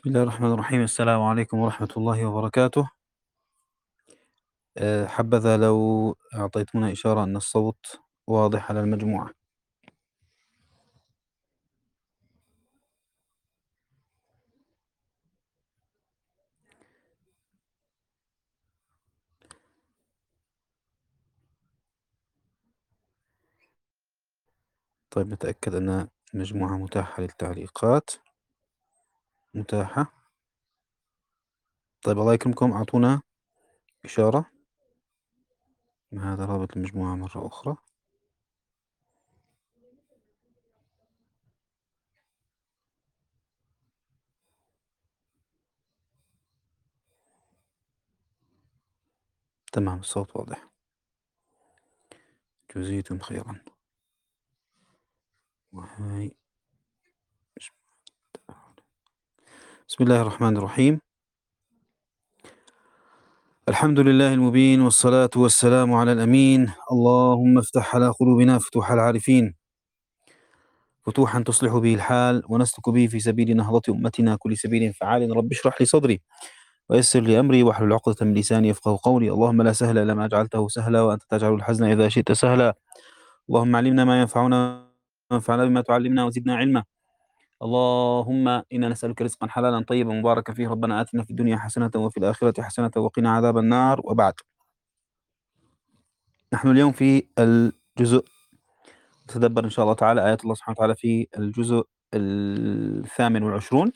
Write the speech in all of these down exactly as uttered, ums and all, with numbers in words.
بسم الله الرحمن الرحيم. السلام عليكم ورحمة الله وبركاته. آه، حبذا لو أعطيتمونا إشارة أن الصوت واضح على المجموعة. طيب نتأكد أن المجموعة متاحة للتعليقات. متاحة. طيب الله يكرمكم أعطونا إشارة. هذا رابط المجموعة مرة أخرى. تمام، الصوت واضح. جزيتم خيرا. وهاي بسم الله الرحمن الرحيم. الحمد لله المبين، والصلاة والسلام على الأمين. اللهم افتح على قلوبنا فتوح العارفين، فتوحا تصلح به الحال ونسلك به في سبيل نهضة أمتنا كل سبيل فعال. رب اشرح لي صدري ويسر لي أمري واحلل عقدة من لساني يفقه قولي. اللهم لا سهل إلا ما جعلته سهلا وأنت تجعل الحزن إذا شئت سهلا. اللهم علمنا ما ينفعنا وانفعنا بما تعلمنا وزدنا علما. اللهم إنا نسألك رزقا حلالا طيبا مباركا فيه. ربنا آتنا في الدنيا حسنة وفي الآخرة حسنة وقنا عذاب النار. وبعد، نحن اليوم في الجزء، نتدبر إن شاء الله تعالى آيات الله سبحانه وتعالى في الجزء الثامن والعشرون.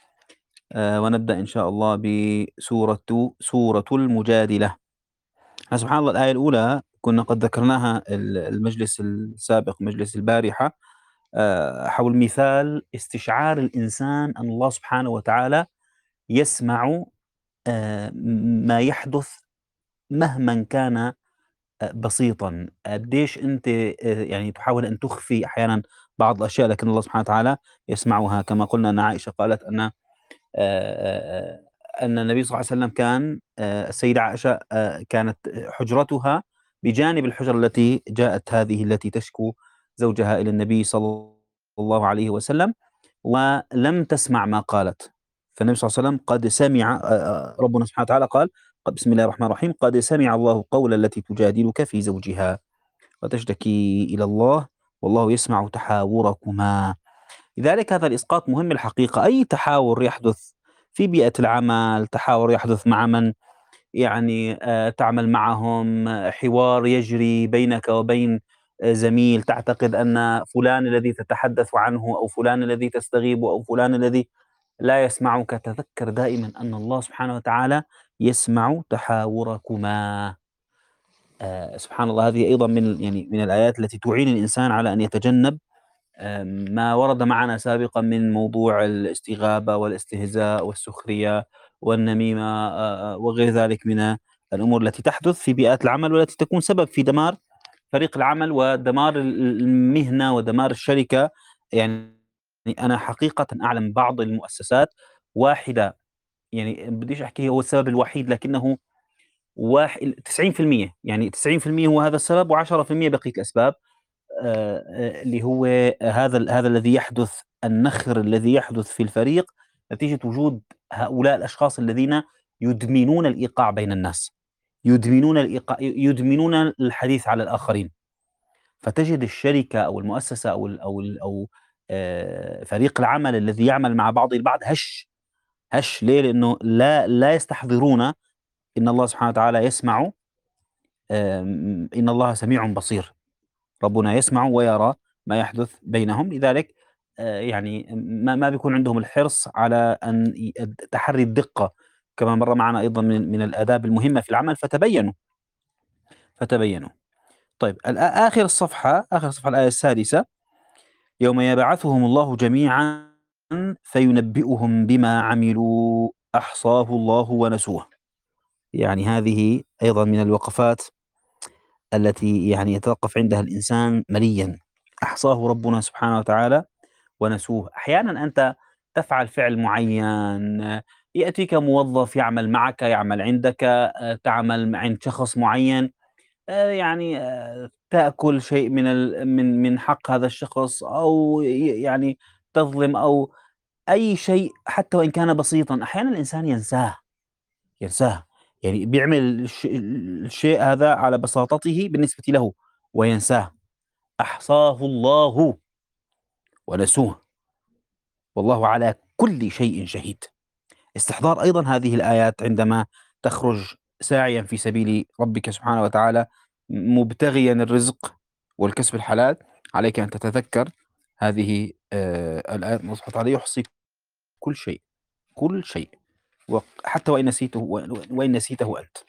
آه ونبدأ إن شاء الله بسورة سورة المجادلة. سبحان الله، الآية الأولى كنا قد ذكرناها المجلس السابق، مجلس البارحة، آه حول مثال استشعار الإنسان أن الله سبحانه وتعالى يسمع آه ما يحدث مهما كان آه بسيطا. قديش أنت آه يعني تحاول أن تخفي أحيانا بعض الأشياء، لكن الله سبحانه وتعالى يسمعها. كما قلنا أن عائشة قالت أن آه، أن النبي صلى الله عليه وسلم كان آه، السيدة عائشة آه، كانت حجرتها بجانب الحجرة التي جاءت هذه التي تشكو زوجها إلى النبي صلى الله عليه وسلم، ولم تسمع ما قالت. فالنبي صلى الله عليه وسلم قد سمع، آه، آه، ربنا سبحانه وتعالى قال: قد- بسم الله الرحمن الرحيم: قد سمع الله قول التي تجادلك في زوجها وتشتكي إلى الله والله يسمع تحاوركما. لذلك هذا الإسقاط مهم الحقيقة. أي تحاور يحدث في بيئة العمل، تحاور يحدث مع من يعني آه، تعمل معهم، آه، حوار يجري بينك وبين آه، زميل تعتقد أن فلان الذي تتحدث عنه أو فلان الذي تستغيبه أو فلان الذي لا يسمعك، تذكر دائما أن الله سبحانه وتعالى يسمع تحاوركما. آه، سبحان الله، هذه أيضا من يعني من الآيات التي تعين الإنسان على أن يتجنب ما ورد معنا سابقا من موضوع الاستغابة والاستهزاء والسخرية والنميمة آه، آه، وغير ذلك من الأمور التي تحدث في بيئات العمل، والتي تكون سبب في دمار فريق العمل ودمار ال- المهنة ودمار الشركة. يعني أنا حقيقة أعلم بعض المؤسسات واحدة، يعني بديش أحكي هو السبب الوحيد، لكنه واحد تسعين في المية، يعني تسعين في المية هو هذا السبب و10% بقية الأسباب. آآ، آآ، اللي هو هذا ال هذا الذي يحدث، النخر الذي يحدث في الفريق نتيجة وجود هؤلاء الأشخاص الذين يدمنون الإيقاع بين الناس، يدمنون الإيقاع يدمنون الحديث على الآخرين. فتجد الشركة أو المؤسسة أو ال أو ال أو آآ، فريق العمل الذي يعمل مع بعضه البعض هش، هش ليه؟ لأنه لا لا يستحضرون إن الله سبحانه وتعالى يسمع. آمم، إن الله سميع بصير. ربنا يسمع ويرى ما يحدث بينهم. لذلك آآ يعني ما ما بيكون عندهم الحرص على أن ي تحري الدقة، كما مر معنا أيضًا من من الآداب المهمة في العمل. فتبينوا، فتبينوا. طيب الآ آخر الصفحة، آخر الصفحة الآية السادسة: يوم يبعثهم الله جميعًا فينبئهم بما عملوا أحصاه الله ونسوه. يعني هذه أيضًا من الوقفات التي يعني يتوقف عندها الإنسان مليًا. أحصاه ربنا سبحانه وتعالى ونسوه. أحيانًا أنت تفعل فعل معيّن، يأتيك موظف يعمل معك، يعمل عندك، آآ، تعمل عند شخص معيّن، آآ، يعني آآ، تأكل شيء من ال من من حق هذا الشخص، أو ي يعني تظلم، أو أي شيء حتى وإن كان بسيطا أحيانا الإنسان ينساه ينساه يعني بيعمل الش الشيء هذا على بساطته بالنسبة له وينساه. أحصاه الله ونسوه والله على كل شيء شهيد. استحضار أيضا هذه الآيات عندما تخرج ساعيا في سبيل ربك سبحانه وتعالى مبتغيا الرزق والكسب الحلال، عليك أن تتذكر هذه آه الآيات. الله سبحانه وتعالى يحصي كل شيء كل شيء حتى وإن نسيته وإن نسيته أنت.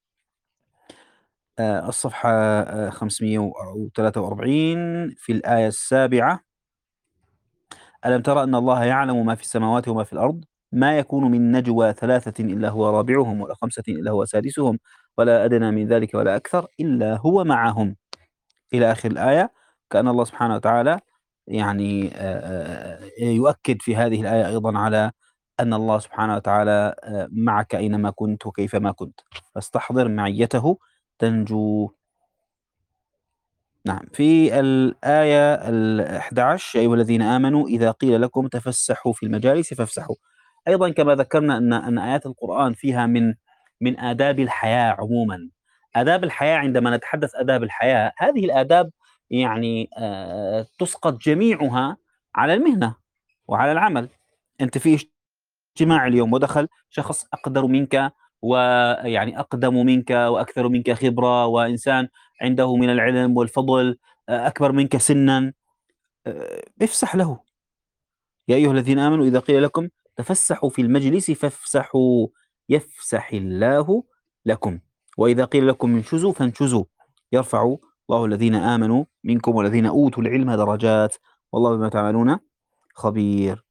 آه الصفحة آه خمسمئة وثلاثة وأربعين في الآية السابعة: ألم ترى أن الله يعلم ما في السماوات وما في الأرض ما يكون من نجوى ثلاثة إلا هو رابعهم ولا خمسة إلا هو سادسهم ولا أدنى من ذلك ولا أكثر إلا هو معهم إلى آخر الآية. كأن الله سبحانه وتعالى يعني آه يؤكد في هذه الآية أيضا على أن الله سبحانه وتعالى آه معك أينما كنت وكيفما كنت، فاستحضر معيته تنجو. نعم، في الآية الأحد عشر: يا أيها الذين آمنوا إذا قيل لكم تفسحوا في المجالس فافسحوا. أيضا كما ذكرنا أن أن آيات القرآن فيها من من آداب الحياة عموما. آداب الحياة، عندما نتحدث آداب الحياة، هذه الآداب يعني آه تسقط جميعها على المهنة وعلى العمل. أنت في اجتماع اليوم ودخل شخص أقدر منك ويعني أقدم منك وأكثر منك خبرة وإنسان عنده من العلم والفضل أكبر منك سنا، افسح له. يا أيها الذين آمنوا إذا قيل لكم تفسحوا في المجلس فافسحوا يفسح الله لكم وإذا قيل لكم انشزوا فانشزوا يرفع الله الذين آمنوا منكم والذين أوتوا العلم درجات والله بما تعملون خبير.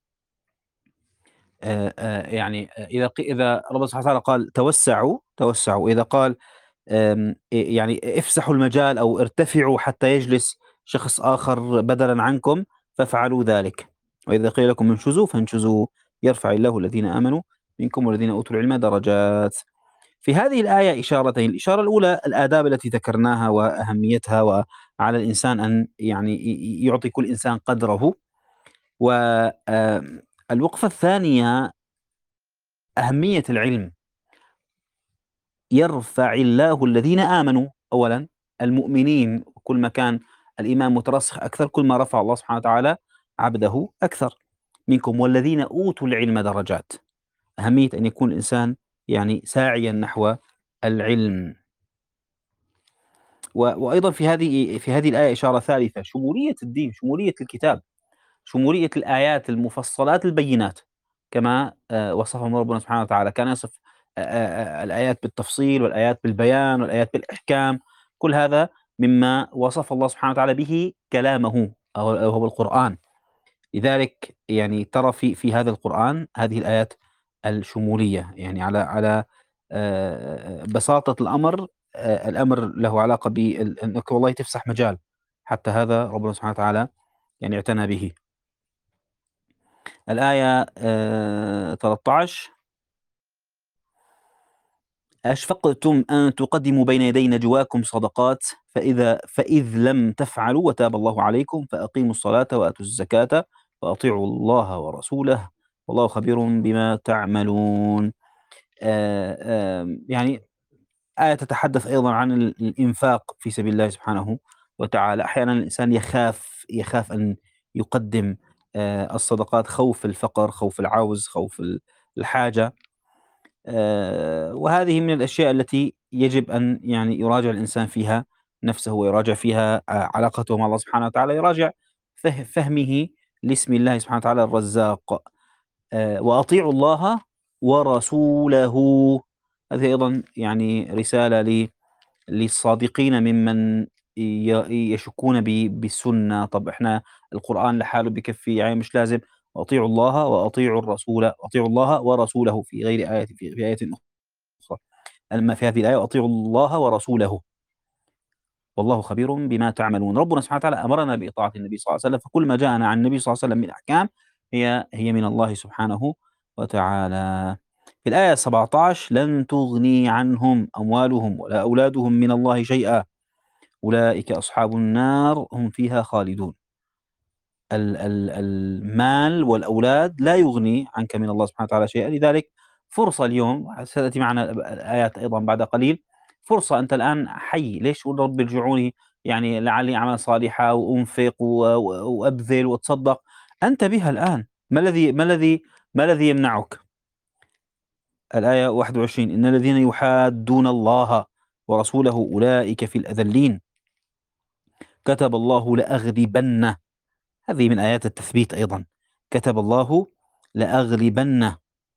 آآ آآ يعني إذا ق إذا ربنا سبحانه وتعالى قال توسّعوا، توسّعوا، إذا قال آمم آآ يعني افسحوا المجال أو ارتفعوا حتى يجلس شخص آخر بدلًا عنكم فافعلوا ذلك، وإذا قيل لكم انشزوا فانشزوا يرفع الله الذين آمنوا منكم والذين أوتوا العلم درجات. في هذه الآية إشارتين: الإشارة الأولى الآداب التي ذكرناها وأهميتها، وعلى الإنسان أن يعني ي ي يعطي كل إنسان قدره، و آمم الوقفة الثانية أهمية العلم. يرفع الله الذين آمنوا، أولًا المؤمنين، كل ما كان الإيمان مترسخ أكثر كل ما رفع الله سبحانه وتعالى عبده أكثر منكم، والذين أوتوا العلم درجات. أهمية أن يكون الإنسان يعني ساعيًا نحو العلم. و وأيضًا في هذه في هذه الآية إشارة ثالثة: شمولية الدين، شمولية الكتاب، شمولية الآيات المفصلات البينات، كما آآ وصفهم ربنا سبحانه وتعالى. كان يصف آآ آآ الآيات بالتفصيل والآيات بالبيان والآيات بالإحكام، كل هذا مما وصف الله سبحانه وتعالى به كلامه أو أو هو القرآن. لذلك يعني ترى في في هذا القرآن هذه الآيات الشمولية، يعني على على آآ بساطة الأمر، آآ الأمر له علاقة بال إنك والله تفسح مجال، حتى هذا ربنا سبحانه وتعالى يعني اعتنى به. الآية آآ ثلاثة عشر: أشفقتم أن تقدموا بين يدي نجواكم صدقات فإذا فإذ لم تفعلوا وتاب الله عليكم فأقيموا الصلاة وآتوا الزكاة وأطيعوا الله ورسوله والله خبير بما تعملون. آآ آمم يعني آية تتحدث أيضًا عن ال الإنفاق في سبيل الله سبحانه وتعالى. أحيانًا الإنسان يخاف يخاف أن يقدم آآ الصدقات، خوف الفقر، خوف العوز، خوف ال الحاجة. آآ وهذه من الأشياء التي يجب أن يعني يراجع الإنسان فيها نفسه، ويراجع فيها ع علاقته مع الله سبحانه وتعالى، يراجع فه فهمه لاسم الله سبحانه وتعالى الرزاق. آآ وأطيعوا الله ورسوله، هذه أيضًا يعني رسالة ل للصادقين ممن ي يشكون ب بالسنة. طب إحنا القرآن لحاله بيكفي، يعني مش لازم. وأطيعوا الله وأطيعوا الرسول، وأطيعوا الله ورسوله في غير آية في في آية أخرى. أما في هذه الآية وأطيعوا الله ورسوله والله خبير بما تعملون. ربنا سبحانه وتعالى أمرنا بإطاعة النبي صلى الله عليه وسلم، فكل ما جاءنا عن النبي صلى الله عليه وسلم من أحكام هي هي من الله سبحانه وتعالى. في الآية سبعة عشر: لن تغني عنهم أموالهم ولا أولادهم من الله شيئا أولئك أصحاب النار هم فيها خالدون. ال ال المال والأولاد لا يغني عنك من الله سبحانه وتعالى شيئًا، لذلك فرصة اليوم ستأتي معنا ب الآيات أيضًا بعد قليل، فرصة أنت الآن حي، ليش تقول رب ارجعوني يعني لعلي أعمل صالحًا وأنفق و و وأبذل وأتصدق، أنت بها الآن، ما الذي ما الذي ما الذي يمنعك؟ الآية واحد وعشرين إن الذين يحادون الله ورسوله أولئك في الأذلين، كتب الله لأغلبن، هذه من آيات التثبيت أيضًا، كتب الله لأغلبن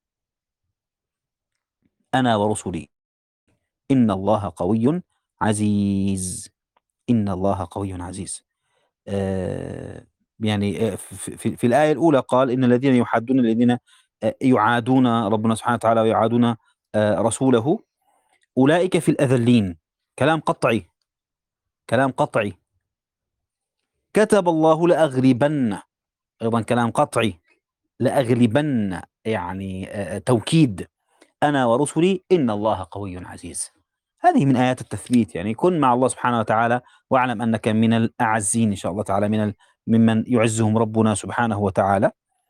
أنا ورسلي إن الله قوي عزيز، إن الله قوي عزيز. آآ يعني آآ ف في في الآية الأولى قال إن الذين يحادون الذين آآ يعادون ربنا سبحانه وتعالى ويعادون آآ رسوله أولئك في الأذلين، كلام قطعي، كلام قطعي. كتب الله لأغلبن، أيضًا كلام قطعي، لأغلبن يعني آآ توكيد، أنا ورسلي إن الله قوي عزيز. هذه من آيات التثبيت، يعني كن مع الله سبحانه وتعالى واعلم أنك من الأعزين إن شاء الله تعالى، من ال ممن يعزهم ربنا سبحانه وتعالى.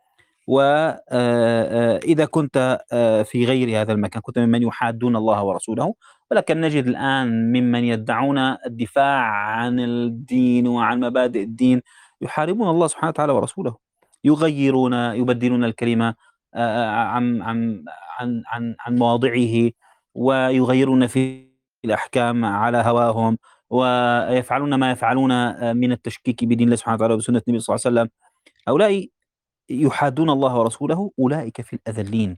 وإذا كنت آآ في غير هذا المكان كنت ممن يحادون الله ورسوله، ولكن نجد الآن ممن يدعون الدفاع عن الدين وعن مبادئ الدين، يحاربون الله سبحانه وتعالى ورسوله، يغيرون يبدلون الكلمة آآ عن عن عن عن عن مواضعه، ويغيرون في الأحكام على هواهم، ويفعلون ما يفعلون آآ من التشكيك بدين الله سبحانه وتعالى وبسنة النبي صلى الله عليه وسلم. هؤلاء يحادون الله ورسوله أولئك في الأذلين،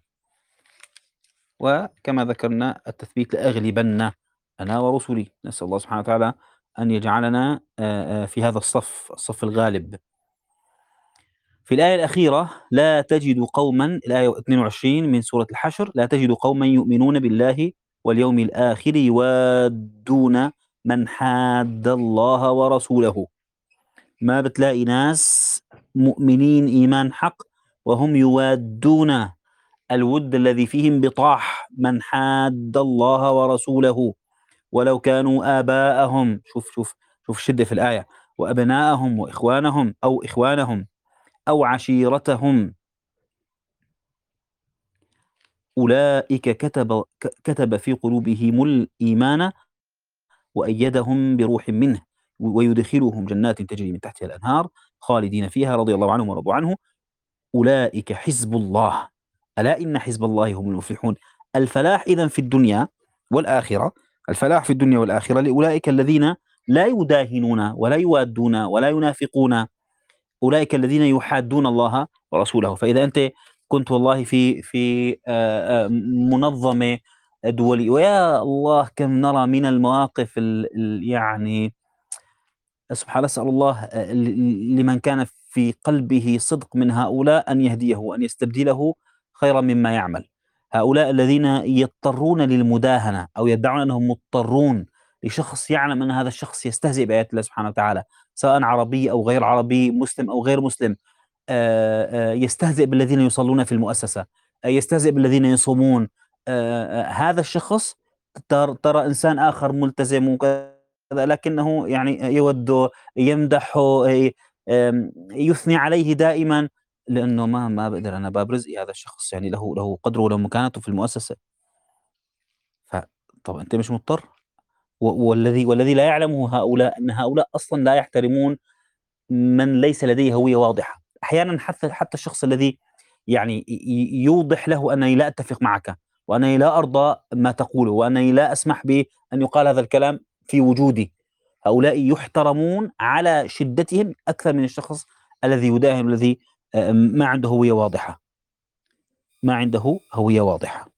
وكما ذكرنا التثبيت لأغلبن أنا ورسلي، نسأل الله سبحانه وتعالى أن يجعلنا آآ آآ في هذا الصف، الصف الغالب. في الآية الأخيرة لا تجد قومًا، الآية اثنين وعشرين من سورة الحشر، لا تجد قومًا يؤمنون بالله واليوم الآخر يوادون من حاد الله ورسوله، ما بتلاقي ناس مؤمنين إيمان حق وهم يوادون الوِد الذي فيه انبطاح من حاد الله ورسوله ولو كانوا آباءهم، شوف شوف شوف الشدة في الآية، وأبناءهم وإخوانهم أو إخوانهم أو عشيرتهم أولئك كتب ك كتب في قلوبهم الإيمان وأيدهم بروح منه ويدخلهم جنات تجري من تحتها الأنهار خالدين فيها رضي الله عنهم ورضوا عنه أولئك حزب الله، ألا إن حزب الله هم المفلحون. الفلاح إذًا في الدنيا والآخرة، الفلاح في الدنيا والآخرة لأولئك الذين لا يداهنون ولا يوادون ولا ينافقون، أولئك الذين يحادون الله ورسوله. فإذا أنت كنت والله في في آآ آآ منظمة دولية، ويا الله كم نرى من المواقف ال ال يعني سبحان الله، أسأل الله آآ ل لمن كان في قلبه صدق من هؤلاء أن يهديه وأن يستبدله خيرًا مما يعمل. هؤلاء الذين يضطرون للمداهنة أو يدعون أنهم مضطرون لشخص يعلم أن هذا الشخص يستهزئ بآيات الله سبحانه وتعالى، سواء عربي أو غير عربي، مسلم أو غير مسلم. آآ، آآ، يستهزئ بالذين يصلون في المؤسسة، آآ، يستهزئ بالذين يصومون. آآ، آآ، هذا الشخص تر ترى إنسان آخر ملتزم وكذا، لكنه يعني يود يمدحه، ي آمم، يثني عليه دائمًا، لأنه ما ما باقدر أنا باب رزقي، هذا الشخص يعني له له قدره وله مكانته في المؤسسة. ف طب أنت مش مضطر، و والذي والذي لا يعلمه هؤلاء أن هؤلاء أصلًا لا يحترمون من ليس لديه هوية واضحة. أحيانًا حتى حتى الشخص الذي يعني ي ي يوضح له أنني لا أتفق معك، وأنني لا أرضى ما تقوله، وأنني لا أسمح بأن يقال هذا الكلام في وجودي، هؤلاء يحترمون على شدتهم أكثر من الشخص الذي يداهن، الذي آآ ما عنده هوية واضحة، ما عنده هوية واضحة.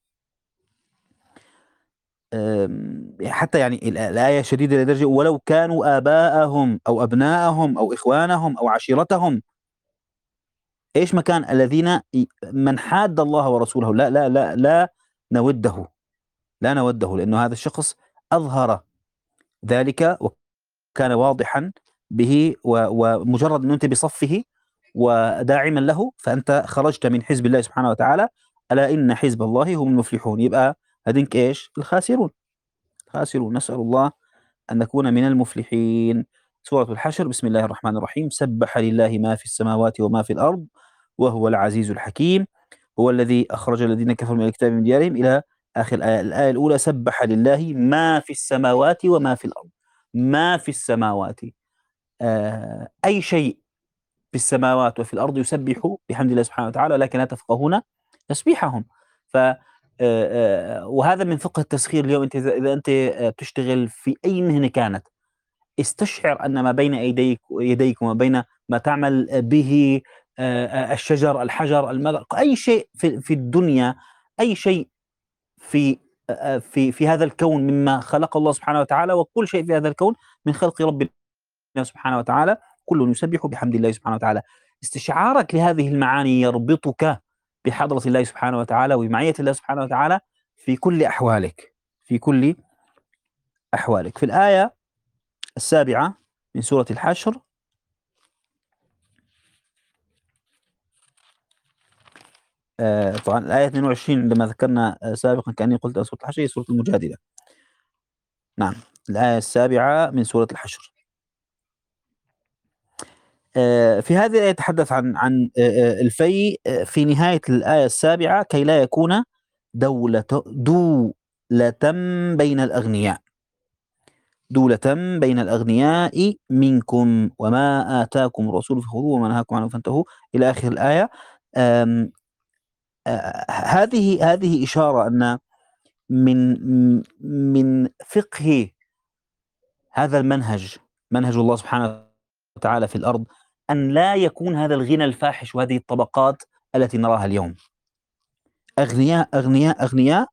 آمم حتى يعني ال الآية شديدة لدرجة ولو كانوا آباءهم أو أبناءهم أو إخوانهم أو عشيرتهم. إيش مكان الذين ي من حاد الله ورسوله، لا لا لا لا نوده، لا نوده، لأنه هذا الشخص أظهر ذلك وكان واضحًا به، و ومجرد إنه أنت بصفه وداعمًا له، فأنت خرجت من حزب الله سبحانه وتعالى، ألا إن حزب الله هم المفلحون. يبقى هادينك إيش؟ الخاسرون، الخاسرون. نسأل الله أن نكون من المفلحين. سورة الحشر. بسم الله الرحمن الرحيم. سبح لله ما في السماوات وما في الأرض وهو العزيز الحكيم. هو الذي أخرج الذين كفروا من الكتاب من ديارهم إلى آخر الآية. الآية الأولى: سبح لله ما في السماوات وما في الأرض. ما في السماوات، آه أي شيء في السماوات وفي الأرض يسبح بحمد الله سبحانه وتعالى، لكن لا تفقهون تسبيحهم. ف آه، آه، وهذا من فقه التسخير. اليوم أنت إذا إذا أنت آه، بتشتغل في أي مهنة كانت، استشعر أن ما بين أيديك يديك وما بين ما تعمل به، آه، آه، الشجر، الحجر، الماء، أي شيء في في الدنيا، أي شيء في آه، في في هذا الكون مما خلقه الله سبحانه وتعالى، وكل شيء في هذا الكون من خلق ربنا سبحانه وتعالى، كل يسبح بحمد الله سبحانه وتعالى. استشعارك لهذه المعاني يربطك بحضرة الله سبحانه وتعالى وبمعية الله سبحانه وتعالى في كل أحوالك، في كل أحوالك. في الآية السابعة من سورة الحشر، آه طبعا الآية اثنين وعشرين عندما ذكرنا آه سابقا كأني قلت سورة الحشر هي سورة المجادلة. نعم، الآية السابعة من سورة الحشر. آه في هذه الآية يتحدث عن عن آه آه، الفيء آه، في نهاية الآية السابعة كي لا يكون دولة دولة بين الأغنياء، دولة بين الأغنياء منكم وما آتاكم الرسول فخذوه وما نهاكم عنه فانتهوا إلى آخر الآية. آم، آه، هذه هذه إشارة أن من من فقه هذا المنهج، منهج الله سبحانه وتعالى في الأرض، أن لا يكون هذا الغنى الفاحش وهذه الطبقات التي نراها اليوم، أغنياء أغنياء أغنياء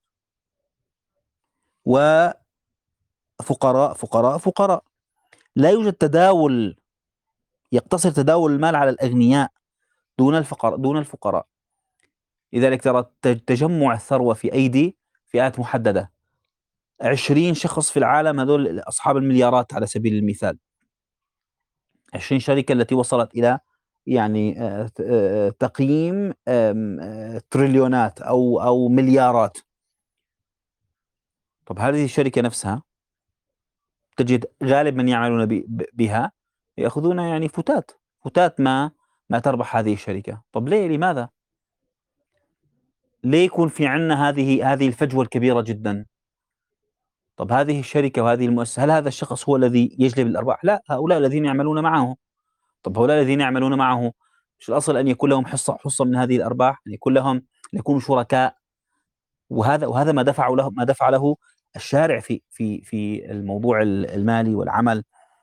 وفقراء فقراء فقراء. لا يوجد تداول، يقتصر تداول المال على الأغنياء دون الفقراء دون الفقراء. لذلك ترى تجمع الثروة في أيدي فئات محددة، عشرين شخص في العالم، هذول أصحاب المليارات على سبيل المثال، عشرين شركة التي وصلت إلى يعني آه، آه، تقييم آم، آه، تريليونات أو أو مليارات. طب هذه الشركة نفسها تجد غالب من يعملون ب- ب- بها يأخذون يعني فتات فتات ما ما تربح هذه الشركة. طب ليه؟ لماذا؟ ليه يكون في عندنا هذه هذه الفجوة الكبيرة جدا؟ طب هذه الشركة وهذه المؤسسة، هل هذا الشخص هو الذي يجلب الأرباح؟ لا، هؤلاء الذين يعملون معه. طب هؤلاء الذين يعملون معه، مش الأصل أن يكون لهم حصة حصة من هذه الأرباح، أن يكون لهم، أن يكونوا شركاء؟ وهذا وهذا ما دفع له ما دفع له الشارع في في في الموضوع المالي والعمل،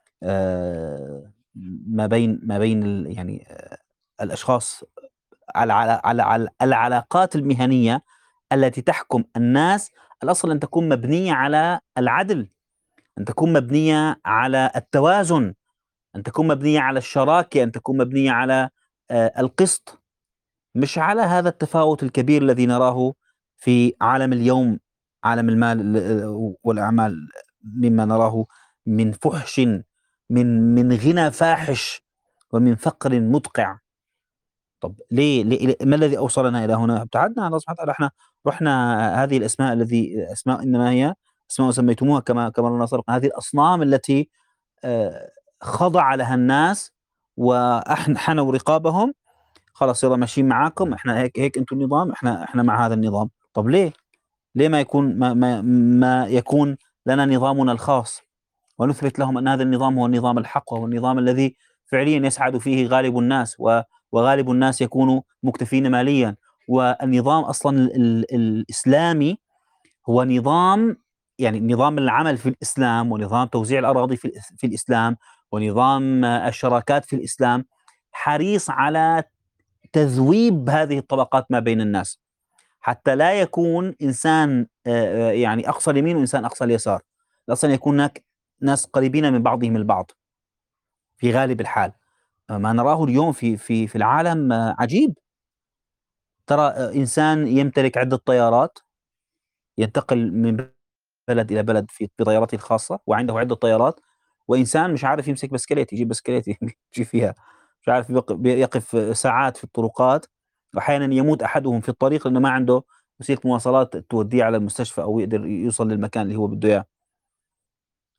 آه، ما بين ما بين ال- يعني آه، الأشخاص، على على على على العلاقات المهنية التي تحكم الناس. الأصل أن تكون مبنية على العدل، أن تكون مبنية على التوازن، أن تكون مبنية على الشراكة، أن تكون مبنية على آه، القسط، مش على هذا التفاوت الكبير الذي نراه في عالم اليوم، عالم المال ال- والأعمال، مما نراه من فحش، من من غنى فاحش، ومن فقر مدقع. طب ليه, ليه ليه- ما الذي أوصلنا إلى هنا؟ ابتعدنا عن الله سبحانه وتعالى. احنا رحنا هذه الأسماء الذي أسماء إنما هي أسماء سميتموها كما كما قلنا سابقا، هذه الأصنام التي آه، خضع لها الناس وحنوا رقابهم. خلاص يلا ماشيين معاكم، احنا هيك هيك انتم النظام، احنا احنا مع هذا النظام. طب ليه؟ ليه ما يكون ما ما, ما يكون لنا نظامنا الخاص، ونثبت لهم ان هذا النظام هو النظام الحق، وهو النظام الذي فعليا يسعد فيه غالب الناس، و وغالب الناس يكونوا مكتفين ماليا. والنظام اصلا ال ال الاسلامي هو نظام، يعني نظام العمل في الاسلام، ونظام توزيع الاراضي في الإس- في الاسلام، ونظام آه، الشراكات في الاسلام، حريص على تذويب هذه الطبقات ما بين الناس، حتى لا يكون إنسان آه، آه، يعني أقصى اليمين وإنسان أقصى اليسار. أصلا يكون هناك ناس قريبين من بعضهم البعض في غالب الحال. آه، ما نراه اليوم في في في العالم آه، عجيب. ترى آه، إنسان يمتلك عدة طيارات، ينتقل من بلد إلى بلد في بطيارته الخاصة وعنده عدة طيارات، وإنسان مش عارف يمسك بسكليت، يجيب بسكليت يمشي فيها، مش عارف يق- يقف ساعات في الطرقات، وأحيانا يموت أحدهم في الطريق لأنه ما عنده وسيلة مواصلات توديه على المستشفى أو يقدر يوصل للمكان اللي هو بده إياه.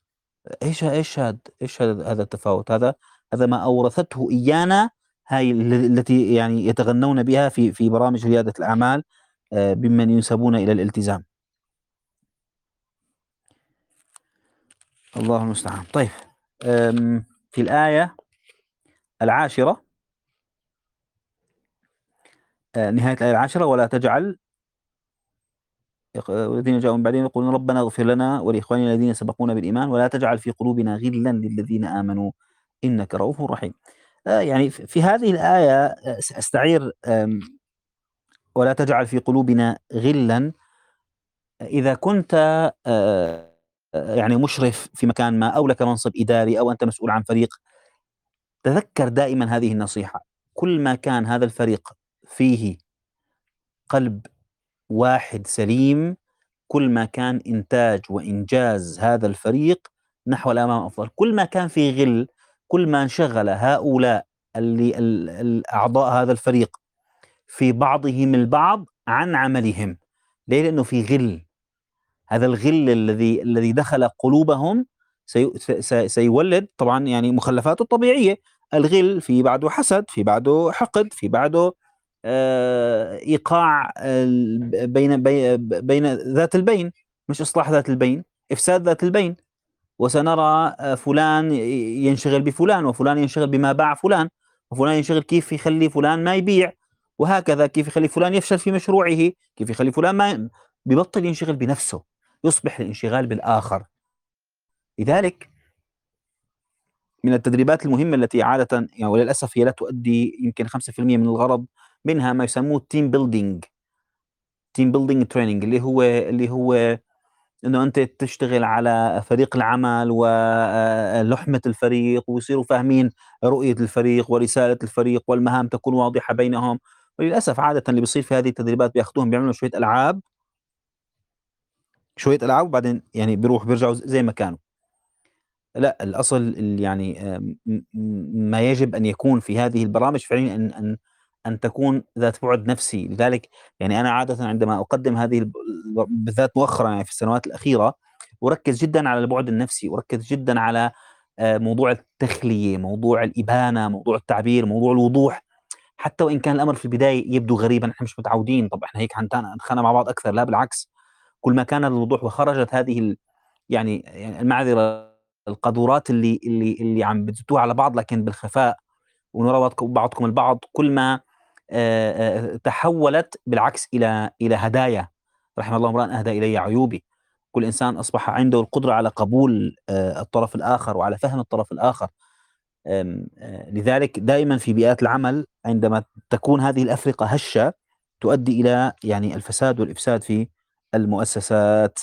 إيش إيش هاد إيش هذا هذا التفاوت؟ هذا هذا ما أورثته إيانا هاي ال التي يعني يتغنون بها في في برامج ريادة الأعمال آآ بمن ينسبون إلى الالتزام. الله المستعان. طيب، آمم في الآية العاشرة، آآ نهاية الآية العاشرة: "ولا تجعل" يق والذين جاءوا من بعدهم يقولون ربنا اغفر لنا ولإخواننا الذين سبقونا بالإيمان ولا تجعل في قلوبنا غلا للذين آمنوا إنك رؤوف رحيم. آآ يعني ف في هذه الآية أ س أستعير آمم ولا تجعل في قلوبنا غلًا. إذا كنت آآ يعني مشرف في مكان ما أو لك منصب إداري أو أنت مسؤول عن فريق، تذكر دائمًا هذه النصيحة: كل ما كان هذا الفريق فيه قلب واحد سليم، كل ما كان إنتاج وإنجاز هذا الفريق نحو الأمام أفضل. كل ما كان في غِل، كل ما انشغل هؤلاء اللي ال ال أعضاء هذا الفريق في بعضهم البعض عن عملهم. ليه؟ لأنه في غِل. هذا الغِل الذي الذي دخل قلوبهم سي س س سيولد طبعًا يعني مخلفاته الطبيعية. الغِل في بعده حسد، في بعده حقد، في بعده آآ إيقاع ال ب بين بي ب بين ذات البين، مش إصلاح ذات البين، إفساد ذات البين. وسنرى آآ فلان ي ينشغل بفلان، وفلان ينشغل بما باع فلان، وفلان ينشغل كيف يخلّي فلان ما يبيع، وهكذا كيف يخلّي فلان يفشل في مشروعه، كيف يخلّي فلان ما ي بيبطّل ينشغل بنفسه، يصبح الانشغال بالآخر. لذلك من التدريبات المهمة التي عادةً يعني وللأسف هي لا تؤدي يمكن خمسة في المئة من الغرض منها ما يسموه team building team building training اللي هو اللي هو إنه أنت تشتغل على فريق العمل ولحمة الفريق، ويصيروا فاهمين رؤية الفريق ورسالة الفريق، والمهام تكون واضحة بينهم. وللأسف عادةً اللي بيصير في هذه التدريبات بياخدوهم بيعملوا شوية ألعاب، شوية ألعاب وبعدين يعني بيروحوا بيرجعوا ز زي ما كانوا. لأ، الأصل ال يعني آمم م م ما يجب أن يكون في هذه البرامج فعليًا أن أن أن تكون ذات بُعد نفسي. لذلك يعني أنا عادةً عندما أقدّم هذه الب ال بالذات مؤخرًا يعني في السنوات الأخيرة، أركّز جدًا على البُعد النفسي، أركّز جدًا على آآ موضوع التخلية، موضوع الإبانة، موضوع التعبير، موضوع الوضوح. حتى وإن كان الأمر في البداية يبدو غريبًا، إحنا مش متعودين، طَب إحنا هيك حنت نتخانق مع بعض أكثر. لا بالعكس، كل ما كان الوضوح وخرجت هذه ال يعني يعني المعذرة القاذورات اللي اللي اللي عم بتزتوها على بعض لكن بالخفاء، ونرى بعضكم بعضكم البعض، كل ما آآ آآ تحوّلت بالعكس إلى إلى هدايا. رحم الله امرأً أهدى إلي عيوبي. كل إنسان أصبح عنده القدرة على قبول آآ الطرف الآخر وعلى فهم الطرف الآخر. آمم آآ لذلك دائمًا في بيئات العمل عندما تكون هذه الأفرقة هشة تؤدي إلى يعني الفساد والإفساد في المؤسسات.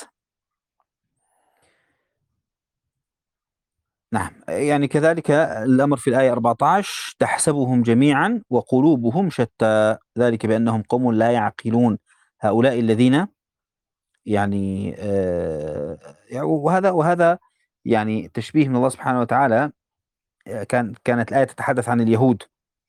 نعم، يعني كذلك الأمر في الآية أربعة عشر: "تحسبهم جميعًا وقلوبهم شتى ذلك بأنهم قوم لا يعقلون." هؤلاء الذين يعني آآ ي وهذا وهذا يعني تشبيه من الله سبحانه وتعالى. آآ كان كانت الآية تتحدث عن اليهود،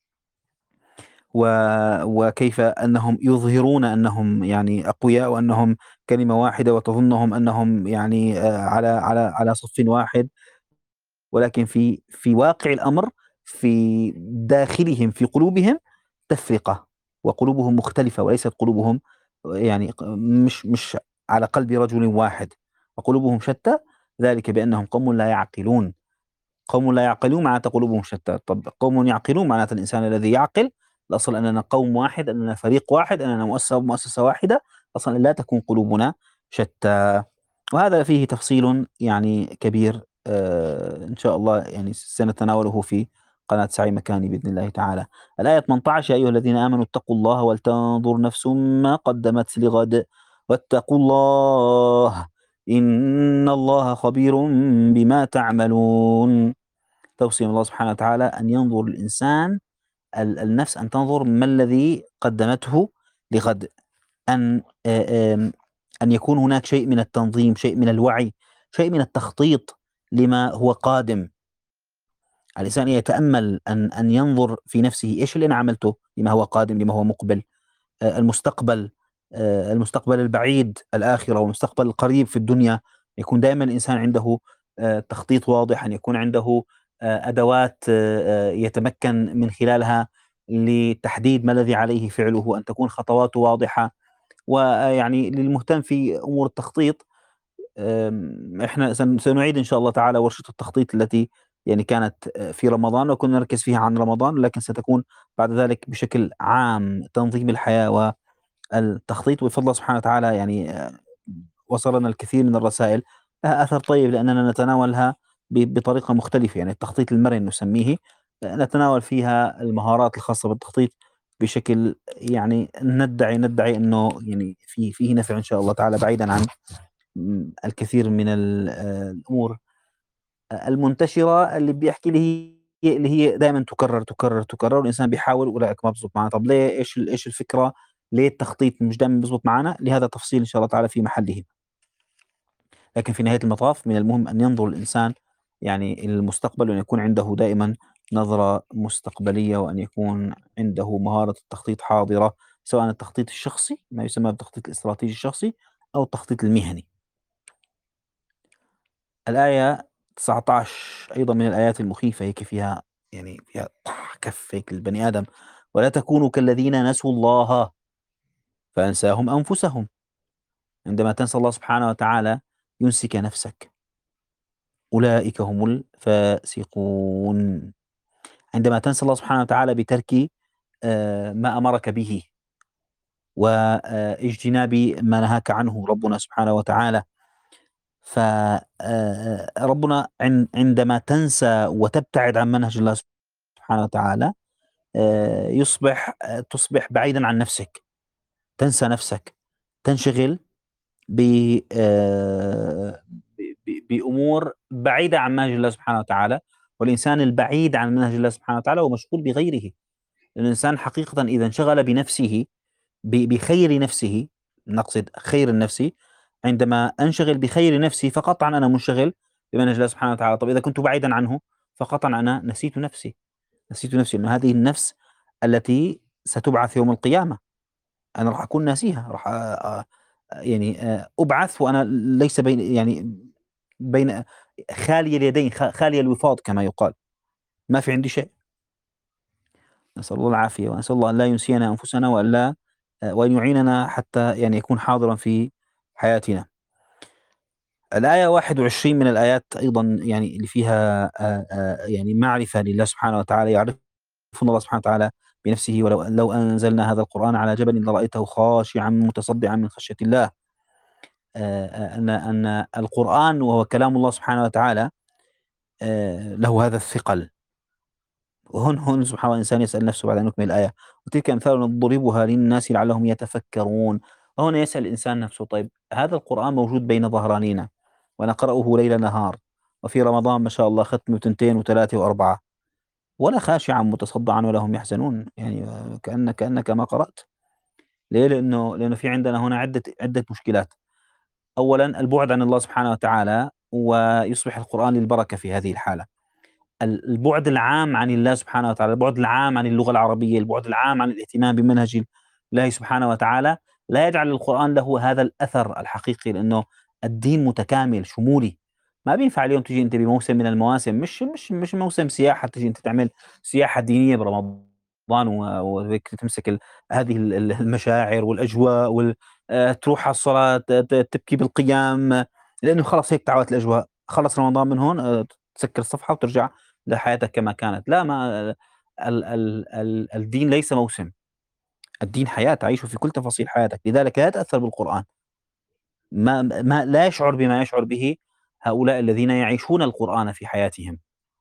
و وكيف أنهم يظهرون أنهم يعني أقوياء وأنهم كلمة واحدة، وتظنهم أنهم يعني آآ على على على صف واحد. ولكن في في واقع الأمر في داخلهم في قلوبهم تفرقة، وقلوبهم مختلفة وليست قلوبهم يعني ق مش مش على قلب رجل واحد، وقلوبهم شتى ذلك بأنهم قوم لا يعقلون. قوم لا يعقلون معناته قلوبهم شتى. طب قوم يعقلون معناته الإنسان الذي يعقل. الأصل أننا قوم واحد، أننا فريق واحد، أننا مؤسسة مؤسسة واحدة. أصلًا لا تكون قلوبنا شتى. وهذا فيه تفصيل يعني كبير، آآ إن شاء الله يعني سنتناوله في قناة سعي مكاني بإذن الله تعالى. الآية ثمانية عشر: "يا أيها الذين آمنوا اتقوا الله ولتنظر نفس ما قدمت لغد واتقوا الله إن الله خبير بما تعملون." توصية من الله سبحانه وتعالى أن ينظر الإنسان ال النفس أن تنظر ما الذي قدمته لغد. أن آآ آمم أن يكون هناك شيء من التنظيم، شيء من الوعي، شيء من التخطيط لما هو قادم. الإنسان يتأمل أن أن ينظر في نفسه إيش اللي أنا عملته لما هو قادم، لما هو مقبل. آآ المستقبل، آآ المستقبل البعيد الآخرة، والمستقبل القريب في الدنيا. يكون دائمًا الإنسان عنده تخطيط واضح، أن يكون عنده أدوات يتمكن من خلالها لتحديد ما الذي عليه فعله، أن تكون خطواته واضحة. ويعني للمهتم في أمور التخطيط، آمم، إحنا سن سنعيد إن شاء الله تعالى ورشة التخطيط التي يعني كانت آآ في رمضان، وكنا نركز فيها عن رمضان، لكن ستكون بعد ذلك بشكل عام تنظيم الحياة والتخطيط. وبفضل الله سبحانه وتعالى يعني آآ وصلنا الكثير من الرسائل لها أثر طيب، لأننا نتناولها ب بطريقة مختلفة، يعني التخطيط المرن نسميه، آآ نتناول فيها المهارات الخاصة بالتخطيط بشكل يعني ندعي ندعي إنه يعني في فيه نفع إن شاء الله تعالى، بعيدًا عن م الكثير من ال آآ الأمور أ المنتشرة اللي بيحكي لي هي اللي هي دايمًا تُكرّر، تُكرّر، تُكرّر، والإنسان بيحاول ولأك ما بيزبط معاه. طب ليه؟ إيش ال إيش الفكرة؟ ليه التخطيط مش دايمًا بيزبط معانا؟ لهذا تفصيل إن شاء الله تعالى في محله. لكن في نهاية المطاف من المهم أن ينظر الإنسان يعني إلى المستقبل، وأن يكون عنده دائمًا نظرة مستقبلية، وأن يكون عنده مهارة التخطيط حاضرة، سواء التخطيط الشخصي ما يسمى بالتخطيط الاستراتيجي الشخصي، أو التخطيط المهني. الآية تسعة عشر أيضًا من الآيات المخيفة، هيك فيها يعني فيها طح كف هيك للبني آدم: "ولا تكونوا كالذين نسوا الله فأنساهم أنفسهم." عندما تنسى الله سبحانه وتعالى ينسِك نفسك، أولئك هم الفاسقون. عندما تنسى الله سبحانه وتعالى بترك آآ ما أمرك به، واجتناب ما نهاك عنه ربنا سبحانه وتعالى، ف آآ ربنا عن عندما تنسى وتبتعد عن منهج الله سبحانه وتعالى، آآ يصبح آآ تصبح بعيدًا عن نفسك، تنسى نفسك، تنشغل ب آآ ب ب بأمور بعيدة عن منهج الله سبحانه وتعالى. والإنسان البعيد عن منهج الله سبحانه وتعالى هو مشغول بغيره. الإنسان حقيقةً إذا انشغل بنفسه، ب بخير نفسه، نقصد خير النفس، عندما أنشغل بخير نفسي فقطعًا أنا منشغل بمنهج الله سبحانه وتعالى. طب إذا كنت بعيدًا عنه فقطعًا أنا نسيت نفسي، نسيت نفسي إنه هذه النفس التي ستُبعث يوم القيامة، أنا راح أكون ناسيها، راح آآ يعني آآ أُبعث وأنا ليس بين يعني بين خالي اليدين، خ خالي الوفاض كما يقال، ما في عندي شيء. نسأل الله العافية، ونسأل الله أن لا ينسينا أنفسنا، وأن لا آآ وأن يعيننا حتى يعني يكون حاضرًا في حياتنا. الآية واحد وعشرين من الآيات أيضًا يعني اللي فيها آآ آآ يعني معرفة لله سبحانه وتعالى، يعرفنا الله سبحانه وتعالى بنفسه: "ولو لو أنزلنا هذا القرآن على جبل لرأيته خاشعًا متصدعًا من خشية الله." آآ أن أن القرآن وهو كلام الله سبحانه وتعالى آآ له هذا الثقل. وهون هون سبحان الله الإنسان يسأل نفسه بعد أن يكمل الآية: "وتلك أمثال نضربها للناس لعلهم يتفكرون." وهنا يسأل الإنسان نفسه: طيب هذا القرآن موجود بين ظهرانينا ونقرأه ليل نهار، وفي رمضان ما شاء الله ختمة وتنتين وثلاثة وأربعة، ولا خاشعًا متصدعًا ولا هم يحزنون، يعني آه، كأن كأنك ما قرأت. ليه؟ لأنه لأنه في عندنا هنا عدة عدة مشكلات. أولًا البُعد عن الله سبحانه وتعالى، ويصبح القرآن للبركة في هذه الحالة. ال البُعد العام عن الله سبحانه وتعالى، البُعد العام عن اللغة العربية، البُعد العام عن الاهتمام بمنهج الله سبحانه وتعالى، لا يجعل القرآن له هذا الأثر الحقيقي، لأنه الدين متكامل شمولي. ما بينفع اليوم تيجي أنت بموسم من المواسم، مش مش مش موسم سياحة تيجي أنت تعمل سياحة دينية برمضان و وهيك تمسك ال هذه ال ال المشاعر والأجواء وال آآ تروح على الصلاة ت ت تبكي بالقيام، لأنه خلاص هيك تعودت الأجواء، خلص رمضان من هون آآ تسكر الصفحة وترجع لحياتك كما كانت. لا، ما ال ال ال الدين ليس موسم، الدين حياة تعيش في كل تفاصيل حياتك، لذلك لا تأثّر بالقرآن. ما ما لا يشعر بما يشعر به هؤلاء الذين يعيشون القرآن في حياتهم.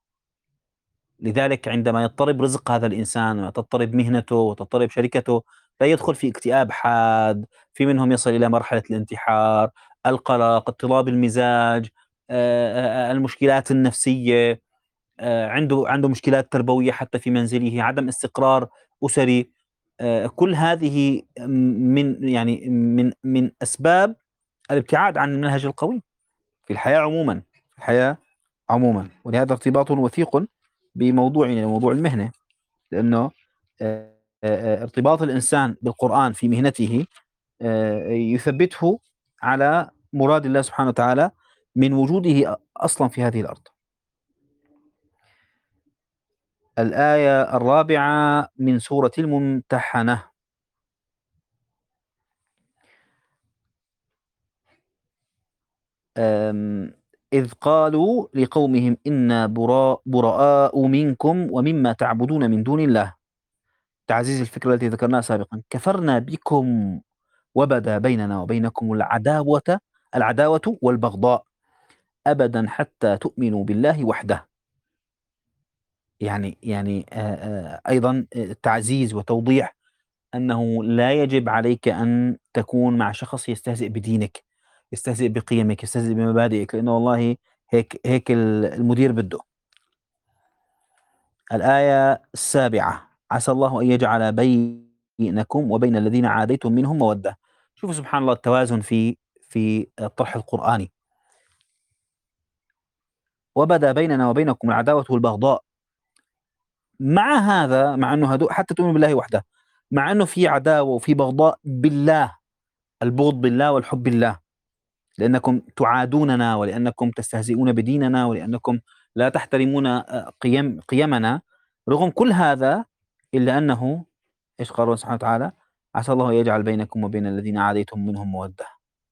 لذلك عندما يضطرب رزق هذا الإنسان وتضطرب مهنته وتضطرب شركته، لا يدخل في اكتئاب حاد، في منهم يصل إلى مرحلة الانتحار، القلق، اضطراب المزاج، آآ، آآ، المشكلات النفسية. آآ عنده عنده مشكلات تربوية حتى في منزله، عدم استقرار أسري. آآ كل هذه من يعني من من أسباب الابتعاد عن المنهج القويم في الحياة عمومًا، في الحياة عمومًا. ولهذا ارتباط وثيق بموضوعنا موضوع المهنة، لأنه آآ آآ ارتباط الإنسان بالقرآن في مهنته آآ يثبّته على مراد الله سبحانه وتعالى من وجوده أصلا في هذه الأرض. الآية الرابعة من سورة الممتحنة: أم، إذ قالوا لقومهم إنا براء, براء منكم ومما تعبدون من دون الله. تعزيز الفكرة التي ذكرناها سابقا: كفرنا بكم وبدا بيننا وبينكم العداوة العداوة والبغضاء أبدا حتى تؤمنوا بالله وحده. يعني يعني آه، آه، أيضا آه، تعزيز وتوضيح أنه لا يجب عليك أن تكون مع شخص يستهزئ بدينك، يستهزئ بقيمك، يستهزئ بمبادئك، لأنه والله هيك هيك المدير بده. الآية السابعة: عسى الله أن يجعل بينكم وبين الذين عاديتم منهم مودة. شوفوا سبحان الله التوازن في في الطرح القرآني. وبدا بيننا وبينكم العداوة والبغضاء. مع هذا، مع أنه هدوء حتى تؤمنوا بالله وحده، مع أنه في عداوة وفي بغضاء بالله، البغض بالله والحب بالله، لأنكم تعادوننا ولأنكم تستهزئون بديننا ولأنكم لا تحترمون آه، قيم قيمنا. رغم كل هذا إلا أنه إيش قال الله سبحانه وتعالى؟ عسى الله يجعل بينكم وبين الذين عاديتم منهم مودة.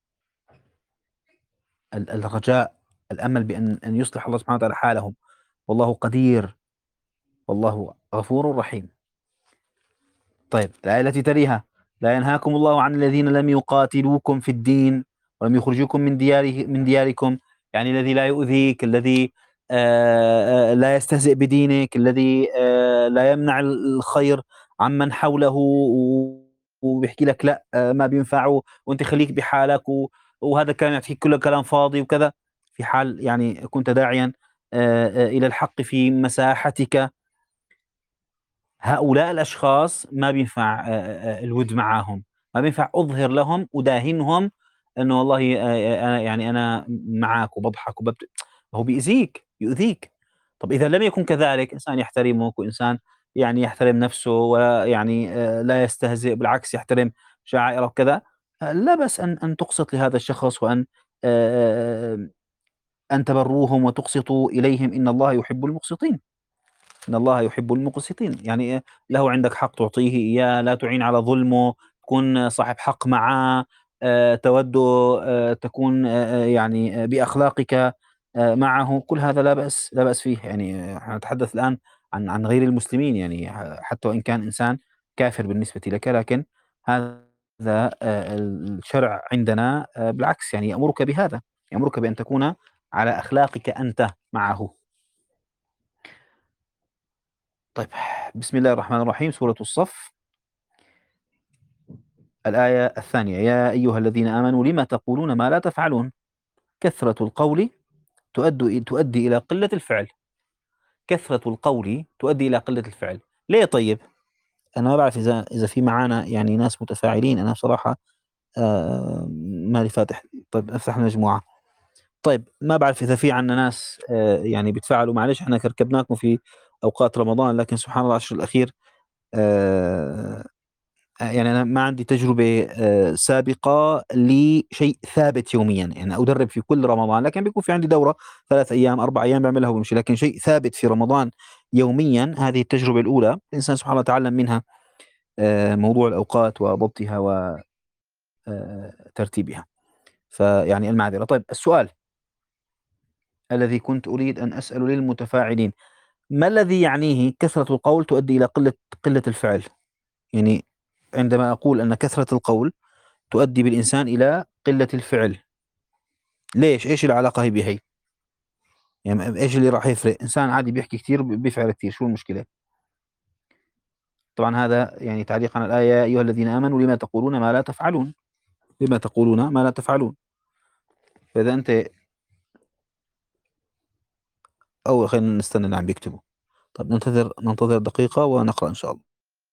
ال- الرجاء، الأمل بأن أن يصلح الله سبحانه وتعالى حالهم، والله قدير والله غفور رحيم. طيب الآية التي تليها: لا ينهاكم الله عن الذين لم يقاتلوكم في الدين ولم يخرجوكم من دياره من دياركم. يعني الذي لا يؤذيك، الذي آه، آه، لا يستهزئ بدينك، الذي آه، لا يمنع الخير عمن حوله و- وبيحكي لك لا آه، ما بينفعه وانت خليك بحالك و- وهذا كلام يعطيك كله كلام فاضي وكذا. في حال يعني كنت داعيا آه، آه، إلى الحق في مساحتك، هؤلاء الأشخاص ما بينفع آآ آآ الوِد معاهم، ما بينفع أظهر لهم أداهنهم إنه والله آآ أنا يعني أنا معاك وباضحك وبابت ما هو بيأذيك، يؤذيك. طَب إذا لم يكن كذلك، إنسان يحترمك وإنسان يعني يحترم نفسه ويعني آآ لا يستهزئ، بالعكس يحترم شعائره وكذا، آآ لا بأس أن أن تُقسط لهذا الشخص وأن آآ أن تبروهم وتقسطوا إليهم، إن الله يحب المقسطين. إن الله يحب المقسطين. يعني إيه؟ له عندك حق تعطيه إياه، لا تعين على ظلمه، تكون صاحب حق معه، آآ تود آآ تكون آآ يعني آه، بأخلاقك آآ معه، كل هذا لا بأس لا بأس فيه. يعني إحنا نتحدث الآن عن عن غير المسلمين، يعني ح حتى وإن كان إنسان كافر بالنسبة لك، لكن هذا آآ الشرع عندنا آآ بالعكس يعني يأمرك بهذا، يأمرك بأن تكون على أخلاقك أنت معه. طيب، بسم الله الرحمن الرحيم، سورة الصف، الآية الثانية: يا أيها الذين آمنوا لم تقولون ما لا تفعلون كثرة القول تؤدي تؤدي إلى قلة الفعل. كثرة القول تؤدي إلى قلة الفعل. ليه طيب؟ أنا ما بعرف إذا إذا في معانا يعني ناس متفاعلين. أنا بصراحة آآ مالي فاتح. طيب افتح المجموعة. طيب ما بعرف إذا في عندنا ناس آآ يعني بيتفاعلوا. معلش إحنا كركبناكم في أوقات رمضان، لكن سبحان الله العشر الأخير آآ آآ يعني أنا ما عندي تجربة آآ سابقة لشيء ثابت يوميًا، يعني أدرّب في كل رمضان، لكن بيكون في عندي دورة ثلاث أيام، أربع أيام باعملها وبامشي، لكن شيء ثابت في رمضان يوميًا هذه التجربة الأولى. الإنسان سبحان الله تعلم منها آآ موضوع الأوقات وضبطها و آآ ترتيبها، فيعني المعذرة. طيب السؤال الذي كنت أريد أن أسأله للمتفاعلين: ما الذي يعنيه كثرة القول تؤدي إلى قلة قلة الفعل؟ يعني عندما أقول أن كثرة القول تؤدي بالإنسان إلى قلة الفعل، ليش؟ إيش العلاقة هي بهي؟ يعني م إيش اللي راح يفرق؟ إنسان عادي بيحكي كتير ب بيفعل كتير، شو المشكلة؟ طبعًا هذا يعني تعليق على الآية: يا أيها الذين آمنوا لم تقولون ما لا تفعلون، لم تقولون ما لا تفعلون. فإذا أنت أو خلينا نستنى اللي عم بيكتبوا. طب ننتظر ننتظر دقيقة ونقرأ إن شاء الله.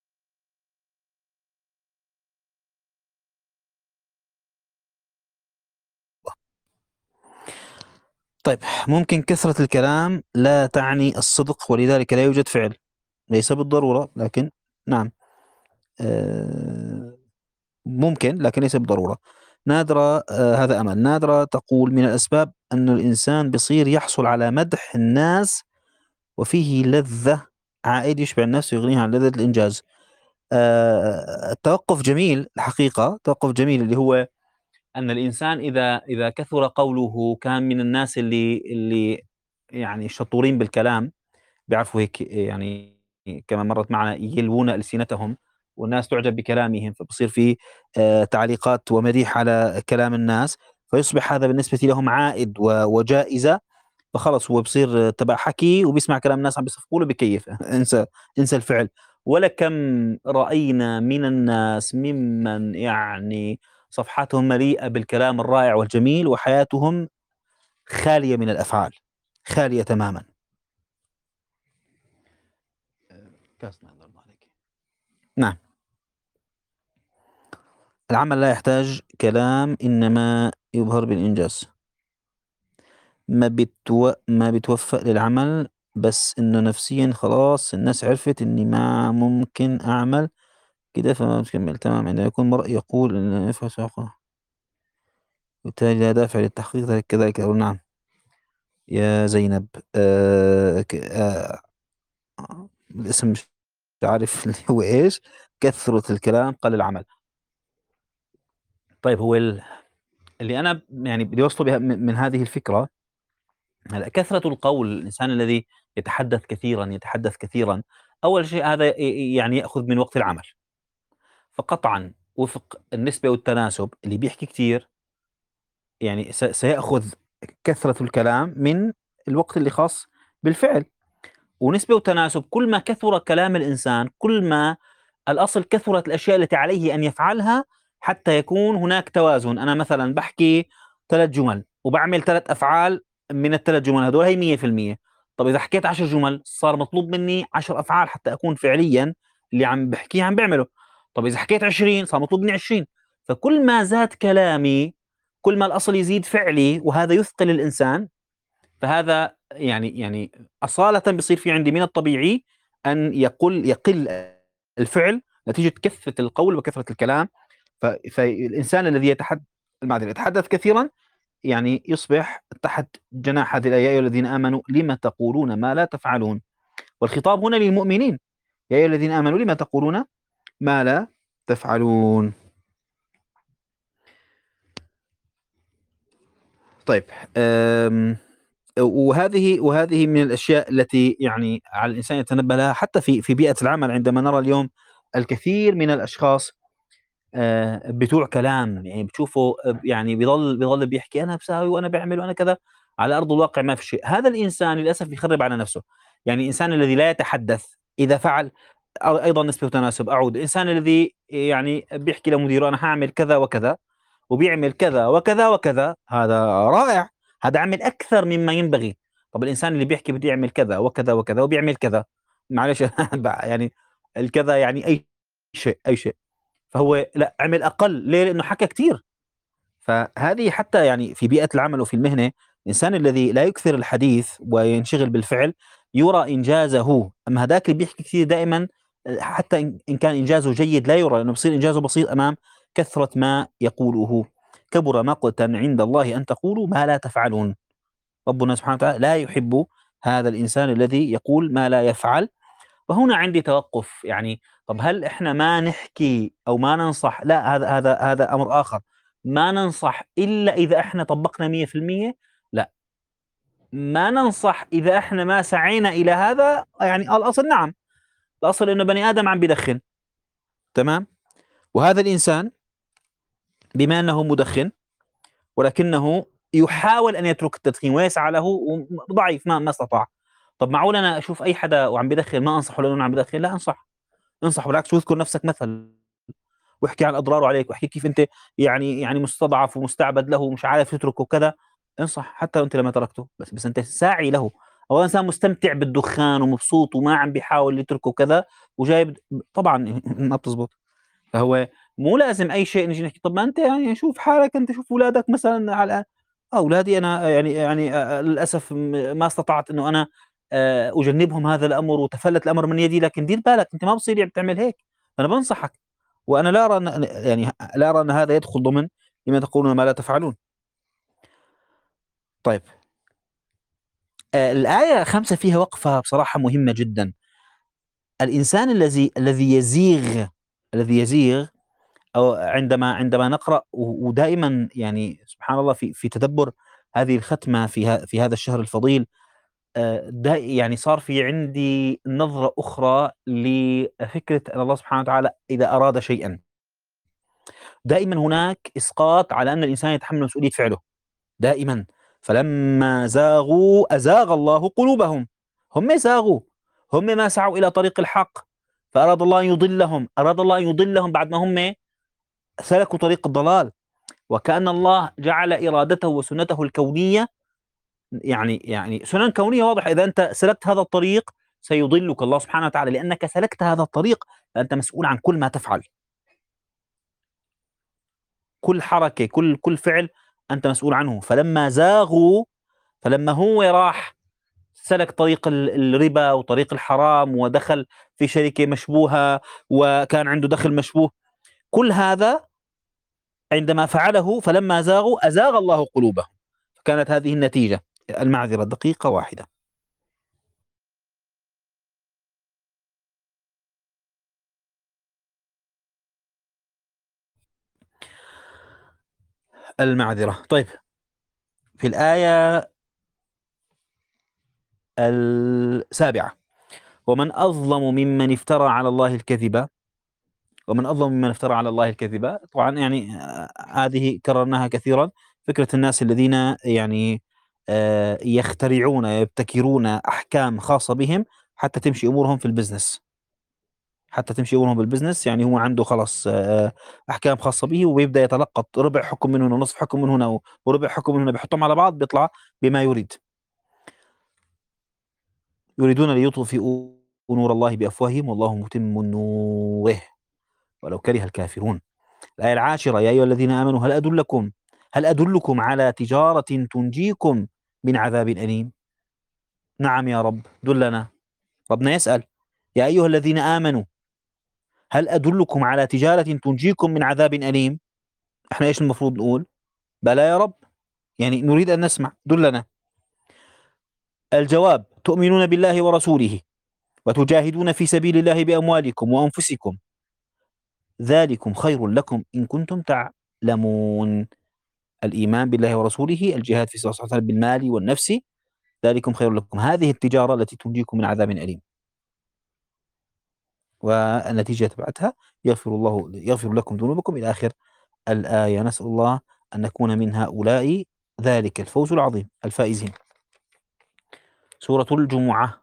طيب، ممكن كثرة الكلام لا تعني الصدق ولذلك لا يوجد فعل، ليس بالضرورة لكن نعم. آآ ممكن لكن ليس بالضرورة. نادرة آه هذا أمل. نادرة تقول: من الأسباب أن الإنسان بصير يحصل على مدح الناس وفيه لذة عائد يشبع النفس ويغنيه عن لذة الإنجاز. آه التوقف جميل الحقيقة، توقف جميل اللي هو أن الإنسان إذا إذا كثر قوله كان من الناس اللي اللي يعني شطورين بالكلام، بيعرفوا هيك يعني كما مرت معنا يلوون ألسنتهم والناس تعجب بكلامهم، فبصير في آه، تعليقات ومديح على كلام الناس، فيصبح هذا بالنسبة لهم عائد و- وجائزة. فخلص هو بصير تبع حكي وبيسمع كلام الناس عم بيصفقوا له بكيف. انسى انسى الفعل. ولكم رأينا من الناس ممن يعني صفحاتهم مليئة بالكلام الرائع والجميل وحياتهم خالية من الأفعال، خالية تماما. كاس ما الله عليك. نعم. العمل لا يحتاج كلام، إنما يظهر بالإنجاز. ما بتو... ما بتوفق للعمل، بس إنه نفسيا خلاص الناس عرفت إني ما ممكن أعمل كده فما بتكمل. تمام. عندما يكون مرء يقول إن يفعل سوقه وبالتالي لا دافع للتحقيق ذلك كذلك. أقول نعم يا زينب. آه... ك... آه... الاسم مش عارف اللي هو إيش. كثرة الكلام قل العمل. طيب هو ال... اللي أنا يعني بدي أوصله بها من من هذه الفكرة. هلأ كثرة القول، الإنسان الذي يتحدث كثيرًا، يتحدث كثيرًا، أول شيء هذا ي يعني يأخذ من وقت العمل، فقطعًا وفق النسبة والتناسب اللي بيحكي كتير يعني س سيأخذ كثرة الكلام من الوقت اللي خاص بالفعل. ونسبة وتناسب، كل ما كثر كلام الإنسان كل ما الأصل كثرت الأشياء التي عليه أن يفعلها حتى يكون هناك توازن. أنا مثلا بحكي ثلاث جمل وبعمل ثلاث أفعال من الثلاث جمل هذول، هي مية في المية. طب إذا حكيت عشر جمل صار مطلوب مني عشر أفعال حتى أكون فعليا اللي عم بحكيه عم بعمله. طب إذا حكيت عشرين صار مطلوب مني عشرين. فكل ما زاد كلامي كل ما الأصل يزيد فعلي، وهذا يثقل الإنسان. فهذا يعني يعني أصالةً بيصير في عندي من الطبيعي أن يقل يقل الفعل نتيجة كثرة القول وكثرة الكلام. ف فالإنسان الذي يتحد المعذرة يتحدث كثيرًا يعني يصبح تحت جناح هذه الآية: يا أيها الذين آمنوا لم تقولون ما لا تفعلون. والخطاب هنا للمؤمنين: يا أيها الذين آمنوا لم تقولون ما لا تفعلون. طيب. آمم وهذه وهذه من الأشياء التي يعني على الإنسان يتنبه لها حتى في في بيئة العمل. عندما نرى اليوم الكثير من الأشخاص آآ بتوع كلام، يعني بتشوفه ب يعني بيضل بيضل بيحكي أنا باساوي وأنا باعمل وأنا كذا، على أرض الواقع ما في شيء. هذا الإنسان للأسف بيخرب على نفسه. يعني الإنسان الذي لا يتحدث إذا فعل أ أيضًا نسبة وتناسب أعود. الإنسان الذي يعني بيحكي لمديره أنا هاعمل كذا وكذا وبيعمل كذا وكذا وكذا، هذا رائع، هذا عمل أكثر مما ينبغي. طب الإنسان اللي بيحكي بده يعمل كذا وكذا وكذا وبيعمل كذا، معلش ب يعني الكذا يعني أي شيء، أي شيء، فهو لأ عمل أقل، ليه؟ لأنه حكى كتير. فهذه حتى يعني في بيئة العمل وفي المهنة، الإنسان الذي لا يكثر الحديث وينشغل بالفعل يُرى إنجازه. أما هداك اللي بيحكي كتير دائمًا آآ حتى إن إن كان إنجازه جيد لا يُرى، لأنه بصير إنجازه بسيط أمام كثرة ما يقوله. كبر مقتا عند الله أن تقولوا ما لا تفعلون. ربنا سبحانه وتعالى لا يحب هذا الإنسان الذي يقول ما لا يفعل. وهنا عندي توقف يعني. طب هل إحنا ما نحكي أو ما ننصح؟ لا، هذا هذا هذا أمر آخر. ما ننصح إلا إذا إحنا طبقنا مية في المية. لا، ما ننصح إذا إحنا ما سعينا إلى هذا. يعني الأصل نعم، الأصل إنه بني آدم عم بدخن، تمام، وهذا الإنسان بما أنه مدخن ولكنه يحاول أن يترك التدخين ويسعى له وضعيف ما ما استطاع. طب معقول أنا أشوف أي حدا وعم بدخن ما أنصحه لأنه عم بدخن؟ لا أنصح، انصح بالعكس واذكر نفسك مثل، واحكي عن أضراره عليك، واحكي كيف أنت يعني يعني مستضعف ومستعبد له ومش عارف تتركه وكذا. انصح حتى لو أنت لما تركته، بس بس أنت ساعي له. هو إنسان مستمتع بالدخان ومبسوط وما عم بيحاول يتركه وكذا وجايب، طبعًا ما بتزبط. فهو مو لازم أي شيء نيجي نحكي طب ما أنت يعني شوف حالك، أنت شوف ولادك مثلًا على الأقل. أولادي أنا يعني يعني آآ للأسف م ما استطعت إنه أنا آآ أجنبهم هذا الأمر وتفلت الأمر من يدي، لكن دير بالك أنت ما بصير تعمل هيك. أنا بانصحك. وأنا لا أرى أن يعني لا أرى أن هذا يدخل ضمن لما تقولون ما لا تفعلون. طيب، آه الآية خمسة فيها وقفة بصراحة مهمة جدا. الإنسان الذي الذي يزيغ الذي يزيغ أو عندما عندما نقرأ، ودائما يعني سبحان الله في في تدبر هذه الختمة في ه في هذا الشهر الفضيل، آآ دا يعني صار في عندي نظرة أخرى لفكرة أن الله سبحانه وتعالى إذا أراد شيئًا، دائمًا هناك إسقاط على أن الإنسان يتحمل مسؤولية فعله، دائمًا. فلما زاغوا أزاغ الله قلوبهم. هم زاغوا، هم ما سعوا إلى طريق الحق، فأراد الله أن يضلهم، أراد الله أن يضلهم بعد ما هم سلكوا طريق الضلال. وكأن الله جعل إرادته وسنته الكونية، يعني يعني سنن كونية واضحة، إذا أنت سلكت هذا الطريق سيضلك الله سبحانه وتعالى، لأنك سلكت هذا الطريق فأنت مسؤول عن كل ما تفعل، كل حركة، كل كل فعل أنت مسؤول عنه. فلما زاغوا، فلما هو راح سلك طريق ال الربا وطريق الحرام ودخل في شركة مشبوهة وكان عنده دخل مشبوه، كل هذا عندما فعله فلما زاغوا أزاغ الله قلوبهم. فكانت هذه النتيجة. المعذرة دقيقة واحدة. المعذرة. طيب، في الآية السابعة: ومن أظلم ممن افترى على الله الكذب ومن أظلم ممن افترى على الله الكذب. طبعا يعني آه، هذه كررناها كثيرا، فكرة الناس الذين يعني آه، يخترعون يبتكرون أحكام خاصة بهم حتى تمشي أمورهم في البزنس، حتى تمشي أمورهم بالبزنس. يعني هو عنده خلاص آه، أحكام خاصة به، ويبدأ يتلقط ربع حكم من هنا ونصف حكم من هنا وربع حكم من هنا، بيحطهم على بعض بيطلع بما يريد. يريدون ليطفئوا نور الله بأفواههم والله متم نوره ولو كره الكافرون. الآية العاشرة: يا أيها الذين آمنوا هل أدلكم هل أدلكم على تجارة تنجيكم من عذاب أليم. نعم يا رب، دلنا. ربنا يسأل: يا أيها الذين آمنوا هل أدلكم على تجارة تنجيكم من عذاب أليم. احنا ايش المفروض نقول؟ بلى يا رب، يعني نريد أن نسمع، دلنا. الجواب: تؤمنون بالله ورسوله وتجاهدون في سبيل الله بأموالكم وأنفسكم ذلكم خير لكم إن كنتم تعلمون. الإيمان بالله ورسوله، الجهاد في سبيل الله سبحانه وتعالى بالمال والنفس، ذلكم خير لكم. هذه التجارة التي تنجيكم من عذاب أليم، والنتيجة تبعتها يغفر الله يغفر لكم ذنوبكم إلى آخر الآية. نسأل الله أن نكون من هؤلاء، ذلك الفوز العظيم، الفائزين. سورة الجمعة.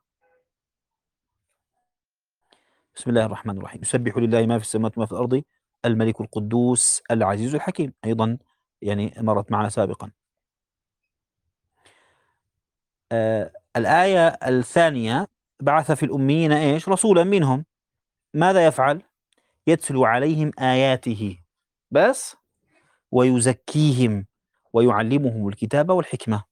بسم الله الرحمن الرحيم. يسبح لله ما في السماوات وما في الأرض الملك القدوس العزيز الحكيم. أيضا يعني مرت معنا سابقا. آه الآية الثانية: بعث في الأميين إيش؟ رسولا منهم. ماذا يفعل؟ يتلو عليهم آياته بس، ويزكيهم ويعلمهم الكتاب والحكمة.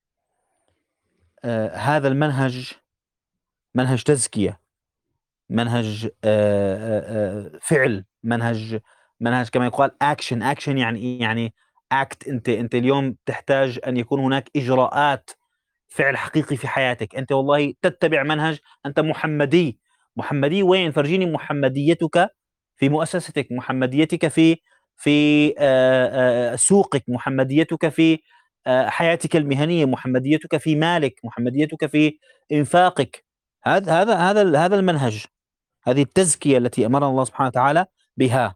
آه هذا المنهج منهج تزكية، منهج آه آه آه، فعل، منهج منهج كما يقال أكشن. أكشن يعني إيه؟ يعني أكت. أنت أنت اليوم تحتاج أن يكون هناك إجراءات، فعل حقيقي في حياتك. أنت والله تتبع منهج، أنت محمدي. محمدي وين؟ فرجيني محمديتك في مؤسستك، محمديتك في في آه، آه، سوقك، محمديتك في آه، حياتك المهنية، محمديتك في مالك، محمديتك في إنفاقك. هذا هذا هذا هذا المنهج، هذه التزكية التي أمرنا الله سبحانه وتعالى بها.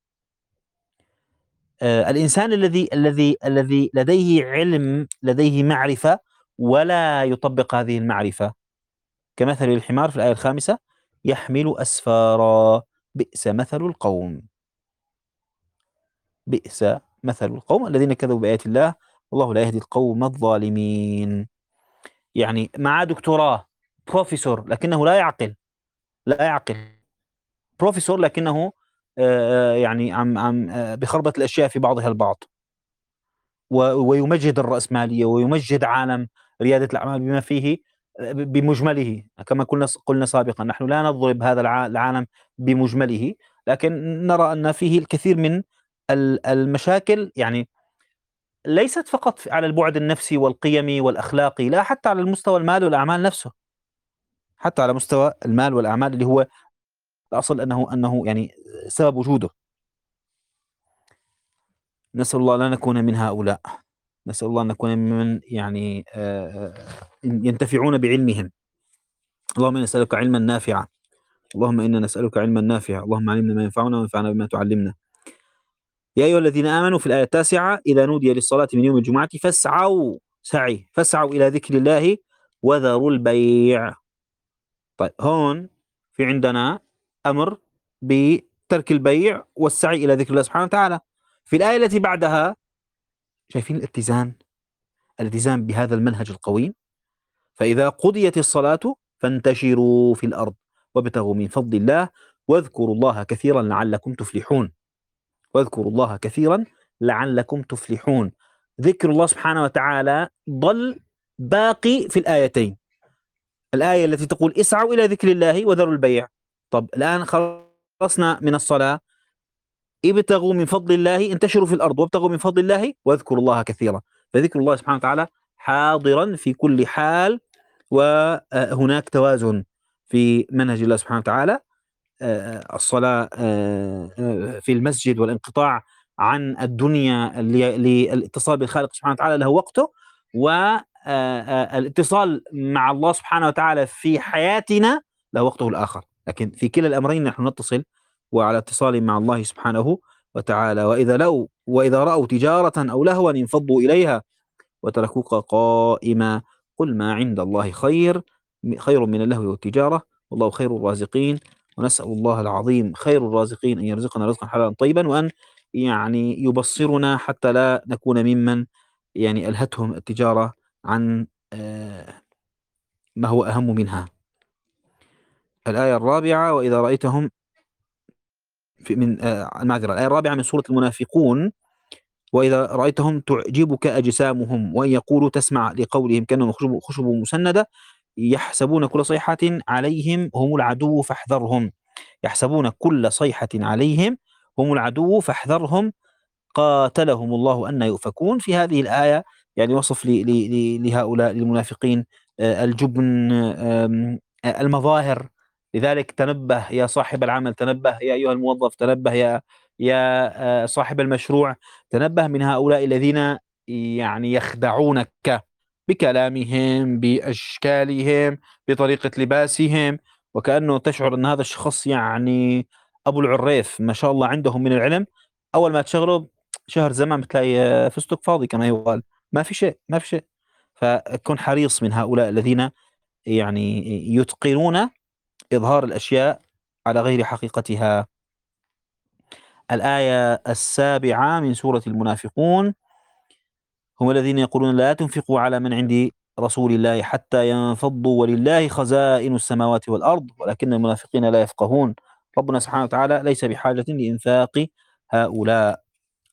آه، الإنسان الذي الذي الذي لديه علم، لديه معرفة، ولا يطبق هذه المعرفة، كمثل الحمار في الآية الخامسة: يحمل أسفارا بئس مثل القوم. بئس مثل القوم الذين كذبوا بآيات الله والله لا يهدي القوم الظالمين. يعني معاه دكتوراه، بروفيسور، لكنه لا يعقل، لا يعقل. بروفيسور لكنه آه، يعني عم عم آه، بخربط الأشياء في بعضها البعض، ويمجد الرأسمالية ويمجد عالم ريادة الأعمال بما فيه بمجمله. كما قلنا قلنا سابقا، نحن لا نضرب هذا العالم بمجمله، لكن نرى أن فيه الكثير من المشاكل يعني ليست فقط على البعد النفسي والقيمي والأخلاقي، لا، حتى على المستوى المال والأعمال نفسه، حتى على مستوى المال والأعمال اللي هو الأصل أنه أنه يعني سبب وجوده. نسأل الله لا نكون من هؤلاء، نسأل الله أن نكون ممن يعني آآ ينتفعون بعلمهم. اللهم إنا نسألك علما نافعا، اللهم إنا نسألك علما نافعا، اللهم علمنا ما ينفعنا وانفعنا بما تعلمنا. يا أيها الذين آمنوا في الآية التاسعة إذا نودي للصلاة من يوم الجمعة فاسعوا سعي فاسعوا إلى ذكر الله وذروا البيع. طيب هون في عندنا أمر بترك البيع والسعي إلى ذكر الله سبحانه وتعالى. في الآية التي بعدها شايفين الاتزان، الالتزام بهذا المنهج القويم. فإذا قضيت الصلاة فانتشروا في الأرض وابتغوا من فضل الله واذكروا الله كثيرا لعلكم تفلحون. واذكروا الله كثيرا لعلكم تفلحون. ذكر الله سبحانه وتعالى ضل باقي في الآيتين. الآية التي تقول اسعوا إلى ذكر الله وذروا البيع. طب الآن خلصنا من الصلاة، ابتغوا من فضل الله، انتشروا في الأرض وابتغوا من فضل الله واذكروا الله كثيرا. فذكر الله سبحانه وتعالى حاضرا في كل حال، وهناك توازن في منهج الله سبحانه وتعالى. الصلاة في المسجد والانقطاع عن الدنيا للاتصال بالخالق سبحانه وتعالى له وقته، والاتصال مع الله سبحانه وتعالى في حياتنا له وقته الآخر. لكن في كلا الأمرين نحن نتصل وعلى اتصال مع الله سبحانه وتعالى. وإذا لو وإذا رأوا تجارة أو لهوا انفضوا إليها وتركوك قائما قل ما عند الله خير خير من اللهو والتجارة والله خير الرازقين. ونسأل الله العظيم خير الرازقين أن يرزقنا رزقا حلالا طيبا، وأن يعني يبصرنا حتى لا نكون ممن يعني ألهتهم التجارة عن ما هو أهم منها. الآية الرابعة وإذا رأيتهم في من المعذرة الآية الرابعة من سورة المنافقون وإذا رأيتهم تعجبك أجسامهم وإن يقولوا تسمع لقولهم كأنهم خشب مسندة يحسبون كل صيحة عليهم هم العدو فاحذرهم. يحسبون كل صيحة عليهم هم العدو فاحذرهم قاتلهم الله أن يؤفكون. في هذه الآية يعني وصف لهؤلاء المنافقين الجبن، المظاهر. لذلك تنبه يا صاحب العمل، تنبه يا أيها الموظف، تنبه يا يا صاحب المشروع، تنبه من هؤلاء الذين يعني يخدعونك بكلامهم، بأشكالهم، بطريقة لباسهم، وكأنه تشعر أن هذا الشخص يعني أبو العريف ما شاء الله عندهم من العلم. أول ما تشغله شهر زمان بتلاقي فستق فاضي كما يقال، ما في شيء ما في شيء. فكن حريص من هؤلاء الذين يعني يتقنون إظهار الأشياء على غير حقيقتها. الآية السابعة من سورة المنافقون هم الذين يقولون لا تنفقوا على من عند رسول الله حتى ينفضوا ولله خزائن السماوات والأرض ولكن المنافقين لا يفقهون. ربنا سبحانه وتعالى ليس بحاجة لإنفاق هؤلاء.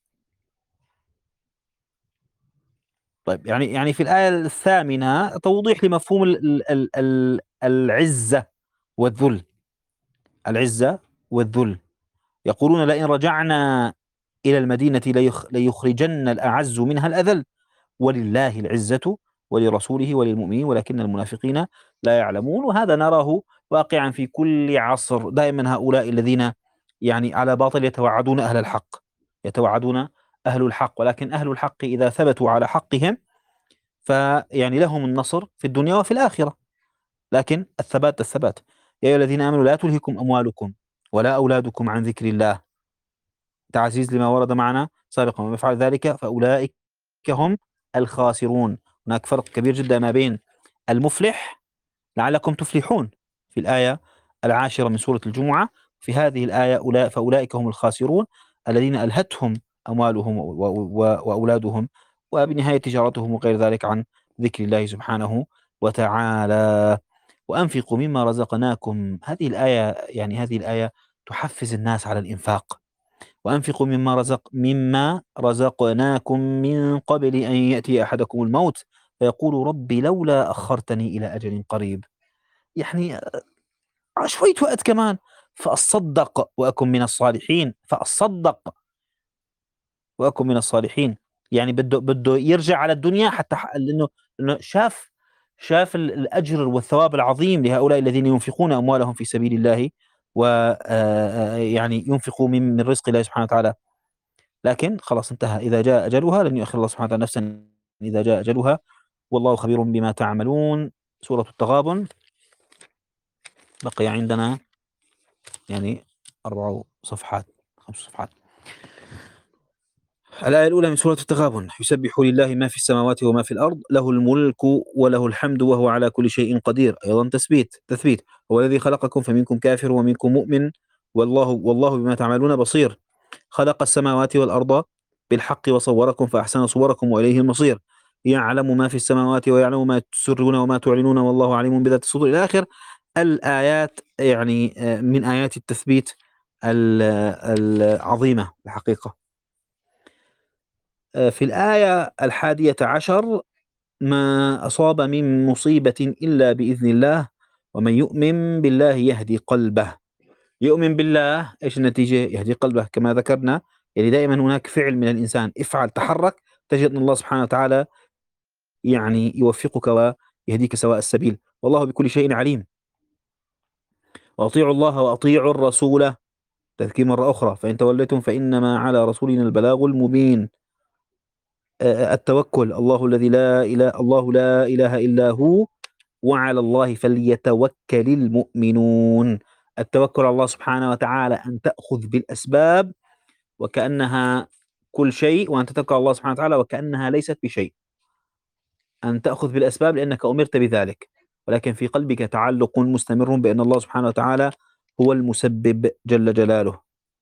طيب يعني يعني في الآية الثامنة توضيح لمفهوم ال ال ال العزة والذل. العزة والذل. يقولون لئن رجعنا إلى المدينة ليخ ليخرجن الأعز منها الأذل ولله العزة ولرسوله وللمؤمنين ولكن المنافقين لا يعلمون. وهذا نراه واقعا في كل عصر. دائما هؤلاء الذين يعني على باطل يتوعدون أهل الحق، يتوعدون أهل الحق، ولكن أهل الحق إذا ثبتوا على حقهم فيعني لهم النصر في الدنيا وفي الآخرة. لكن الثبات الثبات. يا أيها الذين آمنوا لا تلهكم أموالكم ولا أولادكم عن ذكر الله، تعزيز لما ورد معنا سابقا، ومن يفعل ذلك فأولئك هم الخاسرون. هناك فرق كبير جدا ما بين المفلح لعلكم تفلحون في الآية العاشرة من سورة الجمعة، في هذه الآية فأولئك هم الخاسرون الذين ألهتهم أموالهم وأولادهم وبنهاية تجارتهم وغير ذلك عن ذكر الله سبحانه وتعالى. وأنفقوا مما رزقناكم. هذه الآية يعني هذه الآية تحفز الناس على الإنفاق. وأنفقوا مما رزق مما رزقناكم من قبل أن يأتي أحدكم الموت فيقول ربي لولا أخرتني إلى أجل قريب. يعني شوية وقت كمان فأصدق وأكن من الصالحين. فأصدق وأكن من الصالحين. يعني بده بده يرجع على الدنيا حتى ح- لأنه لأنه شاف شاف ال- الأجر والثواب العظيم لهؤلاء الذين ينفقون أموالهم في سبيل الله، ويعني ينفقوا من من رزق الله سبحانه وتعالى. لكن خلاص انتهى، إذا جاء أجلها لن يؤخر الله سبحانه وتعالى نفسا إذا جاء أجلها، والله خبير بما تعملون. سورة التغابن. بقي عندنا يعني أربع صفحات، خمس صفحات. الآية الأولى من سورة التغابن: يسبح لله ما في السماوات وما في الأرض، له الملك وله الحمد وهو على كل شيء قدير. أيضا تثبيت تثبيت: هو الذي خلقكم فمنكم كافر ومنكم مؤمن، والله والله بما تعملون بصير. خلق السماوات والأرض بالحق وصوركم فأحسن صوركم وإليه المصير. يعلم ما في السماوات ويعلم ما تسرون وما تعلنون والله عليم بذات الصدور، إلى آخر الآيات. يعني آه، من آيات التثبيت ال- العظيمة الحقيقة. آه، في الآية الحادية عشر: ما أصاب من مصيبة إلا بإذن الله ومن يؤمن بالله يهدي قلبه. يؤمن بالله، إيش النتيجة؟ يهدي قلبه كما ذكرنا. يعني دائما هناك فعل من الإنسان، افعل تحرك تجد أن الله سبحانه وتعالى يعني يوفقك ويهديك سواء السبيل، والله بكل شيء عليم. وأطيعوا الله وأطيعوا الرسول، تذكير مرة أخرى: فإن توليتم فإنما على رسولنا البلاغ المبين. آه، التوكل: الله الذي لا إله الله لا إله إلا هو وعلى الله فليتوكل المؤمنون. التوكل على الله سبحانه وتعالى أن تأخذ بالأسباب وكأنها كل شيء، وأن تتوكل على الله سبحانه وتعالى وكأنها ليست بشيء. أن تأخذ بالأسباب لأنك أمرت بذلك، ولكن في قلبك تعلق مستمر بأن الله سبحانه وتعالى هو المسبب جل جلاله.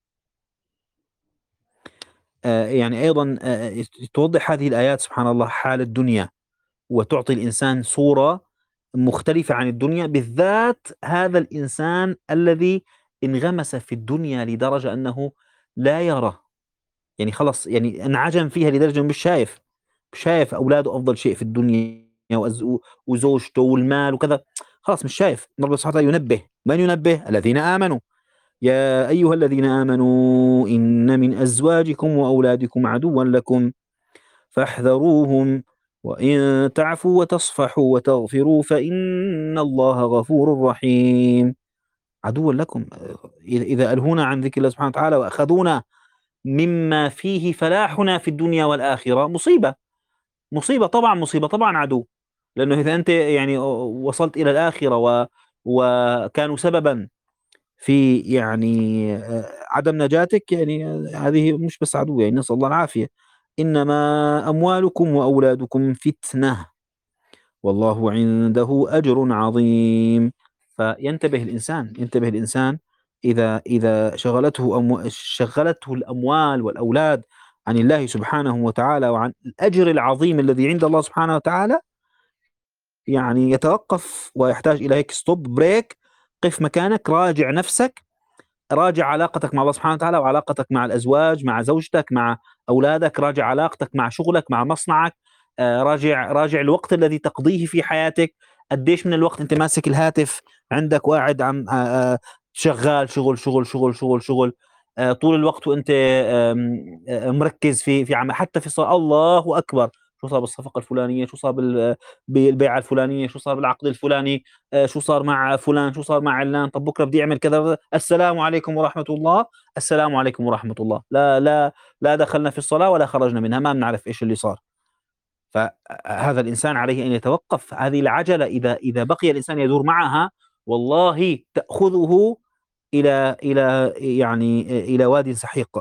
آه، يعني أيضا آه، توضح هذه الآيات سبحان الله حال الدنيا، وتعطي الإنسان صورة مختلفة عن الدنيا، بالذات هذا الإنسان الذي انغمس في الدنيا لدرجة أنه لا يرى، يعني خلص يعني انعجم فيها لدرجة أنه مش شايف مش شايف أولاده أفضل شيء في الدنيا، وأز- وزوجته والمال وكذا، خلاص مش شايف. ربنا سبحانه وتعالى ينبه، من ينبه؟ الذين آمنوا: يا أيها الذين آمنوا إن من أزواجكم وأولادكم عدوا لكم فاحذروهم وإن تعفوا وتصفحوا وتغفروا فإن الله غفور رحيم. عدوا لكم، إذا إذا ألهونا عن ذكر الله سبحانه وتعالى وأخذونا مما فيه فلاحنا في الدنيا والآخرة، مصيبة. مصيبة طبعا، مصيبة طبعا عدو. لأنه إذا أنت يعني وصلت إلى الآخرة و وكانوا سببا في يعني آه، عدم نجاتك، يعني آه، هذه مش بس عدو، يعني نسأل الله العافية. إنما أموالكم وأولادكم فتنة والله عنده أجر عظيم. فينتبه الإنسان، ينتبه الإنسان إذا إذا شغلته أمو شغلته الأموال والأولاد عن الله سبحانه وتعالى وعن الأجر العظيم الذي عند الله سبحانه وتعالى، يعني يتوقف ويحتاج إلى هيك ستوب بريك. قف مكانك، راجع نفسك، راجع علاقتك مع الله سبحانه وتعالى وعلاقتك مع الأزواج، مع زوجتك، مع أولادك، راجع علاقتك مع شغلك، مع مصنعك. آه، راجع راجع الوقت الذي تقضيه في حياتك. قديش من الوقت أنت ماسك الهاتف عندك وقاعد عم آه، آه، شغال شغل شغل شغل شغل شغل آه، طول الوقت، وأنت آم، آه، مركز في في عم حتى في الصلاة. الله أكبر، شو صار بالصفقة الفلانية، شو صار بال- بالبيعة الفلانية، شو صار بالعقد الفلاني، آه، شو صار مع فلان، شو صار مع علان، طب بكره بدي اعمل كذا، السلام عليكم ورحمه الله، السلام عليكم ورحمه الله، لا لا لا دخلنا في الصلاه ولا خرجنا منها، ما بنعرف ايش اللي صار. فهذا الانسان عليه ان يتوقف. هذه العجله اذا اذا بقي الانسان يدور معها، والله تاخذه الى الى يعني الى واد سحيق.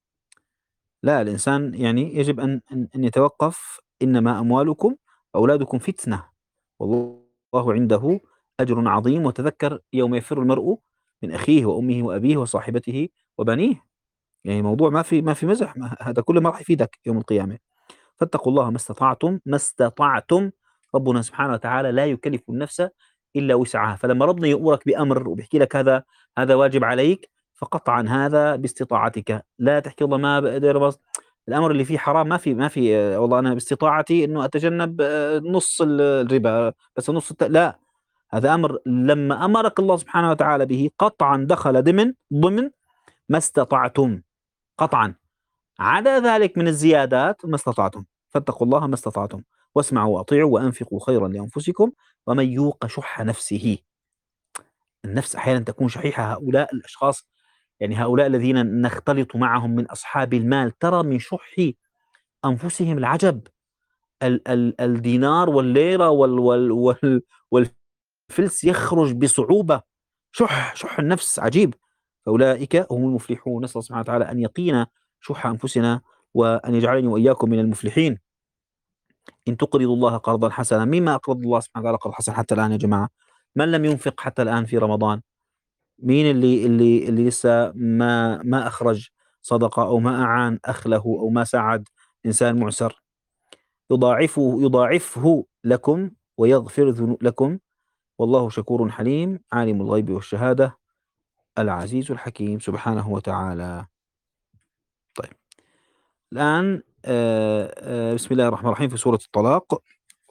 لا، الانسان يعني يجب ان ان أن يتوقف. انما اموالكم واولادكم فتنه والله عنده أجر عظيم. وتذكر يوم يفر المرء من أخيه وأمه وأبيه وصاحبته وبنيه. يعني موضوع ما في ما في مزح، ما هذا كله ما راح يفيدك يوم القيامة. فاتقوا الله ما استطعتم، ما استطعتم. ربنا سبحانه وتعالى لا يكلف النفس إلا وسعها. فلما ربنا يأمرك بأمر وبيحكي لك هذا هذا واجب عليك، فقطعا هذا باستطاعتك. لا تحكي والله ما بقدر، بس الأمر اللي فيه حرام ما في ما في آه، والله أنا باستطاعتي إنه أتجنب آه، نص ال- الربا، بس نص الت... لا، هذا أمر لما أمرك الله سبحانه وتعالى به قطعا دخل ضمن ضمن ما استطعتم قطعا. عدا ذلك من الزيادات ما استطعتم، فاتقوا الله ما استطعتم، واسمعوا وأطيعوا وأنفقوا خيرا لأنفسكم ومن يوق شح نفسه. النفس أحيانا تكون شحيحة. هؤلاء الأشخاص، يعني هؤلاء الذين نختلط معهم من أصحاب المال، ترى من شح أنفسهم العجب. ال ال الدينار والليرة وال وال وال والفلس يخرج بصعوبة. شح شح النفس عجيب. فأولئك هم المفلحون. نسأل الله سبحانه وتعالى أن يقينا شح أنفسنا، وأن يجعلني وإياكم من المفلحين. إن تقرضوا الله قرضا حسنا، مما أقرض الله سبحانه وتعالى قرض حسن حتى الآن يا جماعة؟ من لم ينفق حتى الآن في رمضان؟ مين اللي اللي اللي لسه ما ما أخرج صدقة، أو ما أعان أخله، أو ما ساعد إنسان معسر؟ يضاعفه يضاعفه لكم ويغفر ذنو- لكم، والله شكور حليم، عالم الغيب والشهادة، العزيز الحكيم سبحانه وتعالى. طيب الآن آه آه بسم الله الرحمن الرحيم في سورة الطلاق.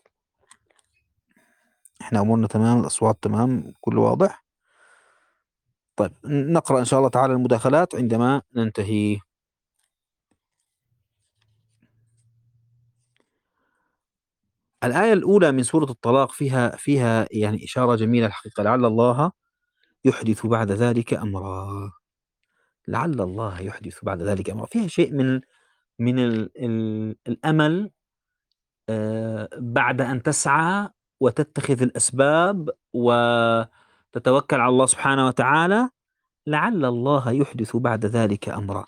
احنا أمورنا تمام، الأصوات تمام، كله واضح. طيب نقرأ إن شاء الله تعالى المداخلات عندما ننتهي. الآية الأولى من سورة الطلاق فيها فيها يعني إشارة جميلة الحقيقة. لعل الله يحدث بعد ذلك أمرا. لعل الله يحدث بعد ذلك أمرا، فيها شيء من من ال ال الأمل آه بعد أن تسعى وتتخذ الأسباب وتتوكل على الله سبحانه وتعالى. لعل الله يحدث بعد ذلك أمرا.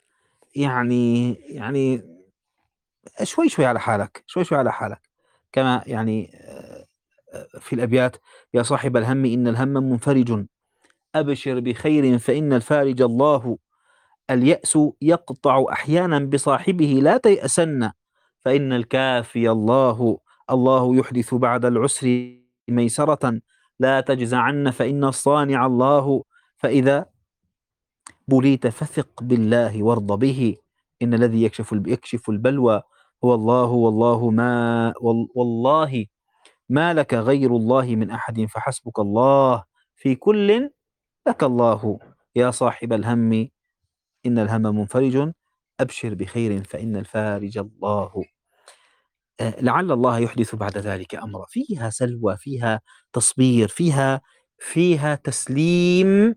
يعني يعني شوي شوي على حالك، شوي شوي على حالك. كما يعني آه، في الأبيات: يا صاحب الهم إن الهم منفرج، أبشر بخير فإن الفارج الله. اليأس يقطع أحيانا بصاحبه، لا تيأسن فإن الكافي الله. الله يحدث بعد العسر ميسرة، لا تجزعن فإن الصانع الله. فإذا بليت فثق بالله وارض به، إن الذي يكشف يكشف البلوى هو الله. والله ما وال- والله ما لك غير الله من أحد، فحسبك الله في كل لك الله. يا صاحب الهم إن الهم منفرج، أبشر بخير فإن الفارج الله. آه، لعل الله يحدث بعد ذلك أمرا، فيها سلوى، فيها تصبير، فيها فيها تسليم.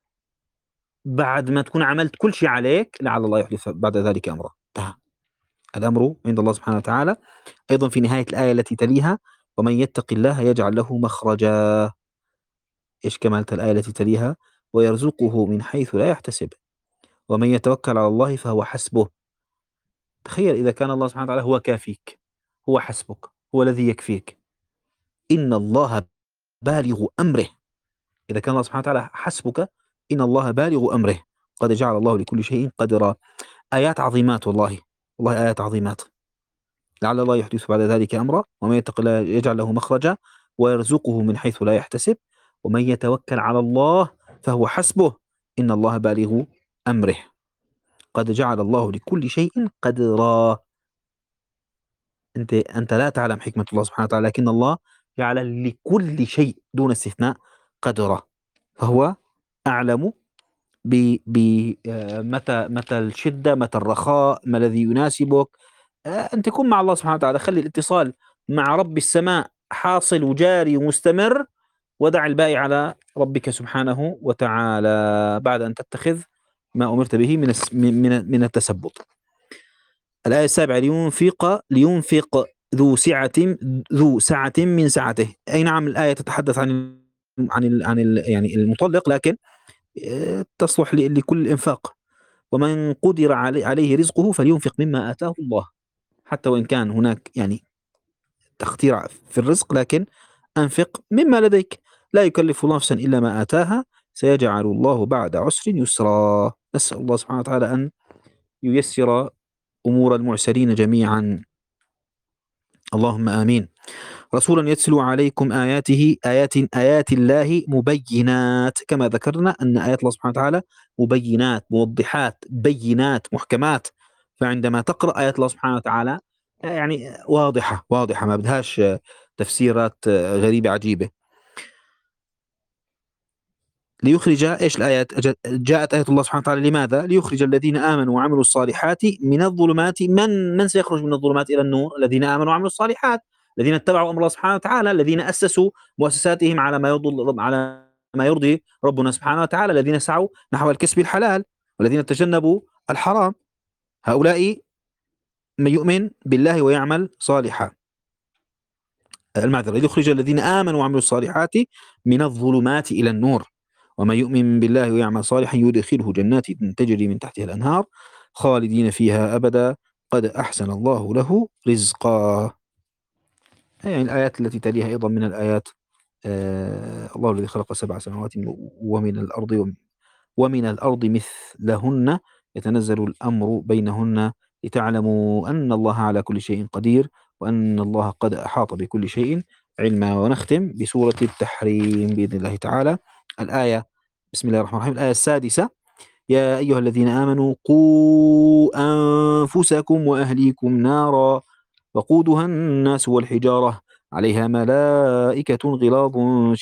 بعد ما تكون عملت كل شيء عليك، لعل الله يحدث بعد ذلك أمرا. انتهى الأمر عند الله سبحانه وتعالى. أيضا في نهاية الآية التي تليها: ومن يتق الله يجعل له مخرجا. إيش كمالة الآية التي تليها؟ ويرزقه من حيث لا يحتسب، ومن يتوكل على الله فهو حسبه. تخيل إذا كان الله سبحانه وتعالى هو كافيك، هو حسبك، هو الذي يكفيك. إن الله بالغ أمره. إذا كان الله سبحانه وتعالى حسبك، إن الله بالغ أمره، قد جعل الله لكل شيء قدرا. آيات عظيمات والله، والله آيات عظيمات. لعل الله يحدث بعد ذلك أمرا، ومن يتق الله يجعل له مخرجا ويرزقه من حيث لا يحتسب، ومن يتوكل على الله فهو حسبه، إن الله بالغ أمره، قد جعل الله لكل شيء قدرا. أنت أنت لا تعلم حكمة الله سبحانه وتعالى، لكن الله جعل لكل شيء دون استثناء قدرا. فهو أعلم ب ب آه، متى متى الشدة، متى الرخاء، ما الذي يناسبك. آه، أن تكون مع الله سبحانه وتعالى. خلي الاتصال مع رب السماء حاصل وجاري ومستمر، ودع الباقي على ربك سبحانه وتعالى بعد أن تتخذ ما أمرت به من الس- من من من التثبت. الآية السابعة: لينفق لينفق ذو سعة ذو سعة من سعته. أي نعم، الآية تتحدث عن عن ال عن ال يعني المطلق، لكن آه، تصلح ل- لكل الإنفاق. ومن قدر علي- عليه رزقه فلينفق مما آتاه الله. حتى وإن كان هناك يعني تقطيع في الرزق، لكن أنفق مما لديك. لا يكلف الله نفسا إلا ما آتاها، سيجعل الله بعد عسر يسرا. نسأل الله سبحانه وتعالى أن ييسر أمور المعسرين جميعا، اللهم آمين. رسولا يتلو عليكم آياته آيات آيات الله مبينات، كما ذكرنا أن آيات الله سبحانه وتعالى مبينات، موضحات، بينات، محكمات. فعندما تقرأ آيات الله سبحانه وتعالى يعني واضحة واضحة، ما بدهاش تفسيرات غريبة عجيبة. ليخرج إيش الآيات أج- جاءت آية الله سبحانه وتعالى لماذا؟ ليخرج الذين آمنوا وعملوا الصالحات من الظلمات. من من سيخرج من الظلمات إلى النور؟ الذين آمنوا وعملوا الصالحات، الذين اتبعوا أمر الله سبحانه وتعالى، الذين أسسوا مؤسساتهم على ما يرضي على ما يرضي ربنا سبحانه وتعالى، الذين سعوا نحو الكسب الحلال، والذين تجنبوا الحرام. هؤلاء من يؤمن بالله ويعمل صالحا. المعذرة، ليخرج الذين آمنوا وعملوا الصالحات من الظلمات إلى النور، ومن يؤمن بالله ويعمل صالحا يدخله جنات تجري من تحتها الأنهار خالدين فيها أبدا قد أحسن الله له رزقا. يعني الآيات التي تليها أيضا من الآيات، آه الله الذي خلق سبع سماوات ومن الأرض ومن الأرض مثلهن يتنزل الأمر بينهن لتعلموا أن الله على كل شيء قدير وأن الله قد أحاط بكل شيء علما. ونختم بسورة التحريم بإذن الله تعالى. الآية، بسم الله الرحمن الرحيم، الآية السادسة: يا أيها الذين آمنوا قوا أنفسكم وأهليكم نارا وقودها الناس والحجارة عليها ملائكة غلاظ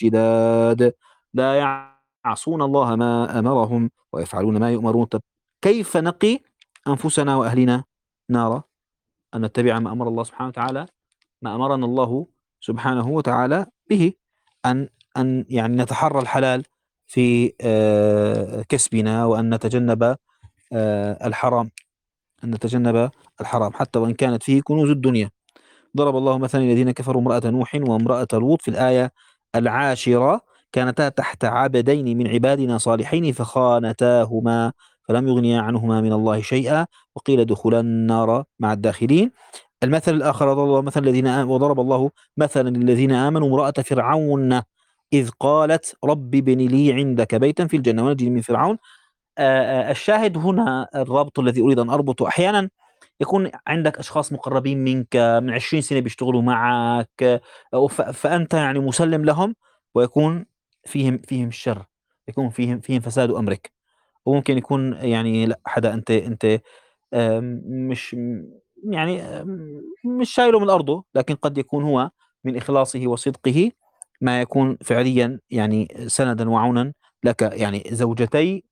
شداد لا يعصون الله ما أمرهم ويفعلون ما يؤمرون. طب كيف نقي أنفسنا وأهلنا نارا؟ أن نتبع ما أمر الله سبحانه وتعالى، ما أمرنا الله سبحانه وتعالى به، أن أن يعني نتحرى الحلال في آه، كسبنا، وأن نتجنب آه، الحرام، أن نتجنب الحرام حتى وإن كانت فيه كنوز الدنيا. ضرب الله مثلا الذين كفروا امرأة نوح وامرأة لوط في الآية العاشرة: كانتا تحت عبدين من عبادنا صالحين فخانتاهما فلم يغنيا عنهما من الله شيئا وقيل ادخلا النار مع الداخلين. المثل الآخر: وضرب الله مثل الذين آمنوا وضرب الله مثلا للذين آمنوا امرأة فرعون إذ قالت رب ابن لي عندك بيتا في الجنة ونجني من فرعون. آه، آه، الشاهد هنا الرابط الذي أريد أن أربطه: أحيانا يكون عندك أشخاص مقربين منك من عشرين سنة بيشتغلوا معك، آه، ف- فأنت يعني مسلم لهم، ويكون فيهم فيهم الشر، يكون فيهم فيهم فساد أمرك. وممكن يكون يعني لا حدا أنت أنت آم، مش يعني آم، مش شايله من أرضه، لكن قد يكون هو من إخلاصه وصدقه ما يكون فعليا يعني سندا وعونا لك. يعني زوجتي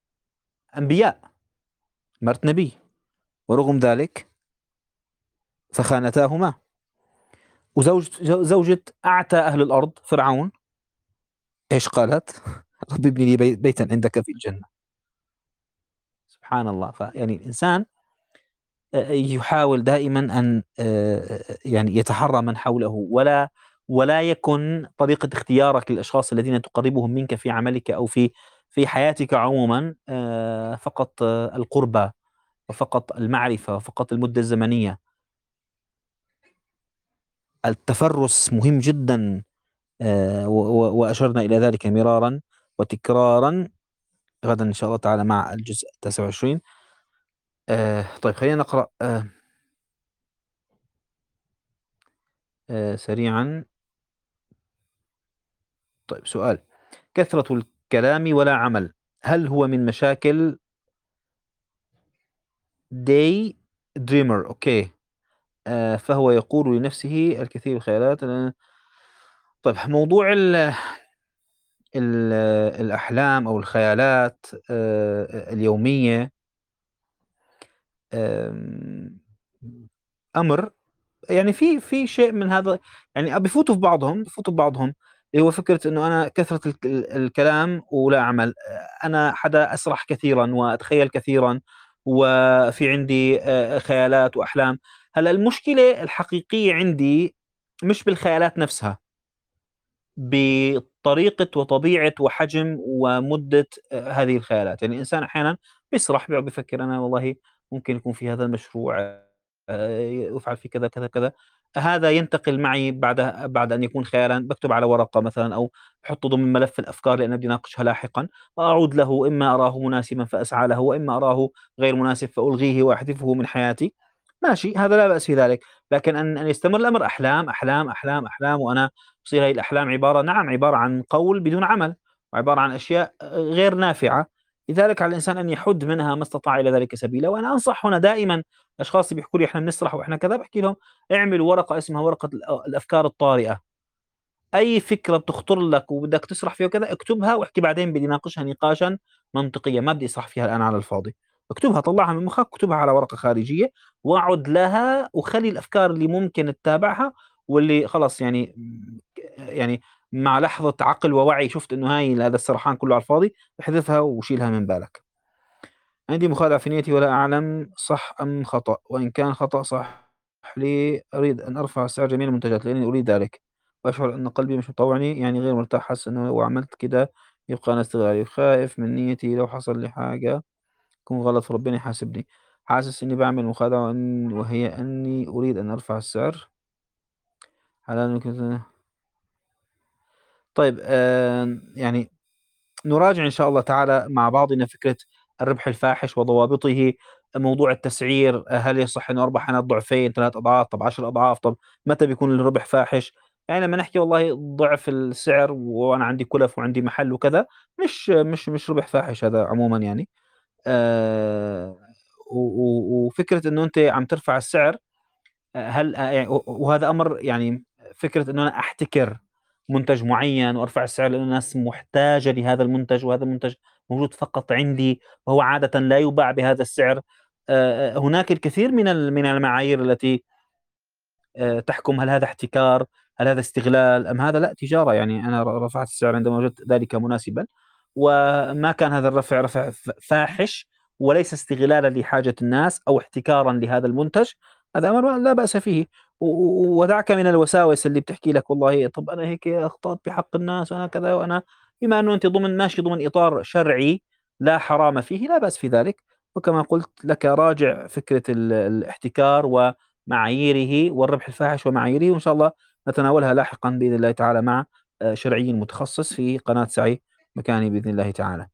أنبياء، مرت نبي، ورغم ذلك فخانتاهما. وزوج زوجة أعتى أهل الأرض فرعون إيش قالت؟ رب ابن لي بي- بيتا عندك في الجنة. سبحان الله. فيعني الإنسان آه، يحاول دائما أن آه، يعني يتحرى من حوله، ولا ولا يكن طريقة اختيارك للأشخاص الذين تقربهم منك في عملك أو في في حياتك عموما آه، فقط آه، القربة وفقط المعرفة وفقط المدة الزمنية. التفرس مهم جدا، آه، و- و- وأشرنا إلى ذلك مرارا وتكرارا غدا إن شاء الله تعالى مع الجزء التاسع والعشرين. آه، طيب خلينا نقرأ آه، آه، سريعا. طيب سؤال: كثرة الكلام ولا عمل، هل هو من مشاكل داي دريمر؟ أوكي. آه، فهو يقول لنفسه الكثير من الخيالات. آه، طيب موضوع ال ال الأحلام أو الخيالات آه، اليومية آم، أمر يعني في في شيء من هذا، يعني بفوتوا في بعضهم بفوتوا في بعضهم اللي هو فكرة انه انا كثرة الك- ال- الكلام ولا اعمل. انا حدا اسرح كثيرا واتخيل كثيرا وفي عندي آه، خيالات واحلام. هلا المشكلة الحقيقية عندي مش بالخيالات نفسها، بطريقة وطبيعة وحجم ومدة آه، هذه الخيالات. يعني الإنسان أحيانا بيسرح، بيقعد بيفكر أنا والله ممكن يكون في هذا المشروع آه، يفعل في كذا كذا كذا. هذا ينتقل معي بعد بعد أن يكون خيالا، بكتب على ورقة مثلا أو بحطه ضمن ملف الأفكار لأن بدي أناقشها لاحقا، وأعود له، إما أراه مناسبا فأسعى له، وإما أراه غير مناسب فألغيه وأحذفه من حياتي. ماشي، هذا لا بأس في ذلك. لكن أن أن يستمر الأمر أحلام أحلام أحلام أحلام، وأنا تصير هذه الأحلام عبارة، نعم، عبارة عن قول بدون عمل، وعبارة عن أشياء غير نافعة. لذلك على الإنسان أن يحد منها ما استطاع إلى ذلك سبيلا. وأنا أنصح هنا دائما أشخاص بيحكوا لي إحنا بنسرح وإحنا كذا، بحكي لهم اعملوا ورقة اسمها ورقة الأ- الأفكار الطارئة. أي فكرة بتخطر لك وبدك تسرح فيها وكذا اكتبها واحكي بعدين، بدي ناقشها نقاشا منطقيا، ما بدي أسرح فيها الآن على الفاضي. اكتبها، طلعها من مخك، اكتبها على ورقة خارجية، واعد لها وخلي الأفكار اللي ممكن تتابعها واللي خلص يعني يعني مع لحظة عقل ووعي شفت إنه هاي هذا السرحان كله على الفاضي، احذفها وشيلها من بالك. عندي مخادع في نيتي ولا أعلم صح أم خطأ، وإن كان خطأ صح لي. أريد أن أرفع سعر جميع المنتجات لأني أريد ذلك، وأشعر أن قلبي مش مطوعني، يعني غير مرتاح، حاسس أنه لو عملت كده يبقى أنا استغلالي، خايف من نيتي لو حصل لي حاجة يكون غلط فربنا يحاسبني. حاسس إني بعمل مخادعة وإن وهي أني أريد أن أرفع السعر. حاليا يمكن. طيب آه يعني نراجع إن شاء الله تعالى مع بعضنا فكرة الربح الفاحش وضوابطه. موضوع التسعير، هل يصح أنه أربح أنا ضعفين ثلاث أضعاف، طب عشر أضعاف، طب متى بيكون الربح فاحش؟ يعني لما نحكي والله ضعف السعر وأنا عندي كلف وعندي محل وكذا، مش مش مش ربح فاحش هذا عموما يعني. آه و- و- وفكرة أنه أنت عم ترفع السعر، هل آه، يعني و وهذا أمر يعني فكرة إنه أنا أحتكر منتج معيّن وأرفع السعر لأن الناس محتاجة لهذا المنتج، وهذا المنتج موجود فقط عندي، وهو عادةً لا يُباع بهذا السعر. آآ، هناك الكثير من ال من المعايير التي آآ تحكم هل هذا احتكار، هل هذا استغلال أم هذا لأ تجارة. يعني أنا ر رفعت السعر عندما وجدت ذلك مناسبًا، وما كان هذا الرفع رفع ف فاحش وليس استغلالا لحاجة الناس أو احتكارًا لهذا المنتج، هذا أمر لا بأس فيه. و و ودعك من الوساوس اللي بتحكي لك والله طب أنا هيك أخطأت بحق الناس وأنا كذا وأنا، بما إنه أنت ضمن ماشي ضمن إطار شرعي لا حرام فيه، لا بأس في ذلك. وكما قلت لك راجع فكرة ال الاحتكار و معاييره والربح الفاحش ومعاييره، وإن شاء الله نتناولها لاحقًا بإذن الله تعالى مع آآ شرعي متخصص في قناة سعي مكاني بإذن الله تعالى.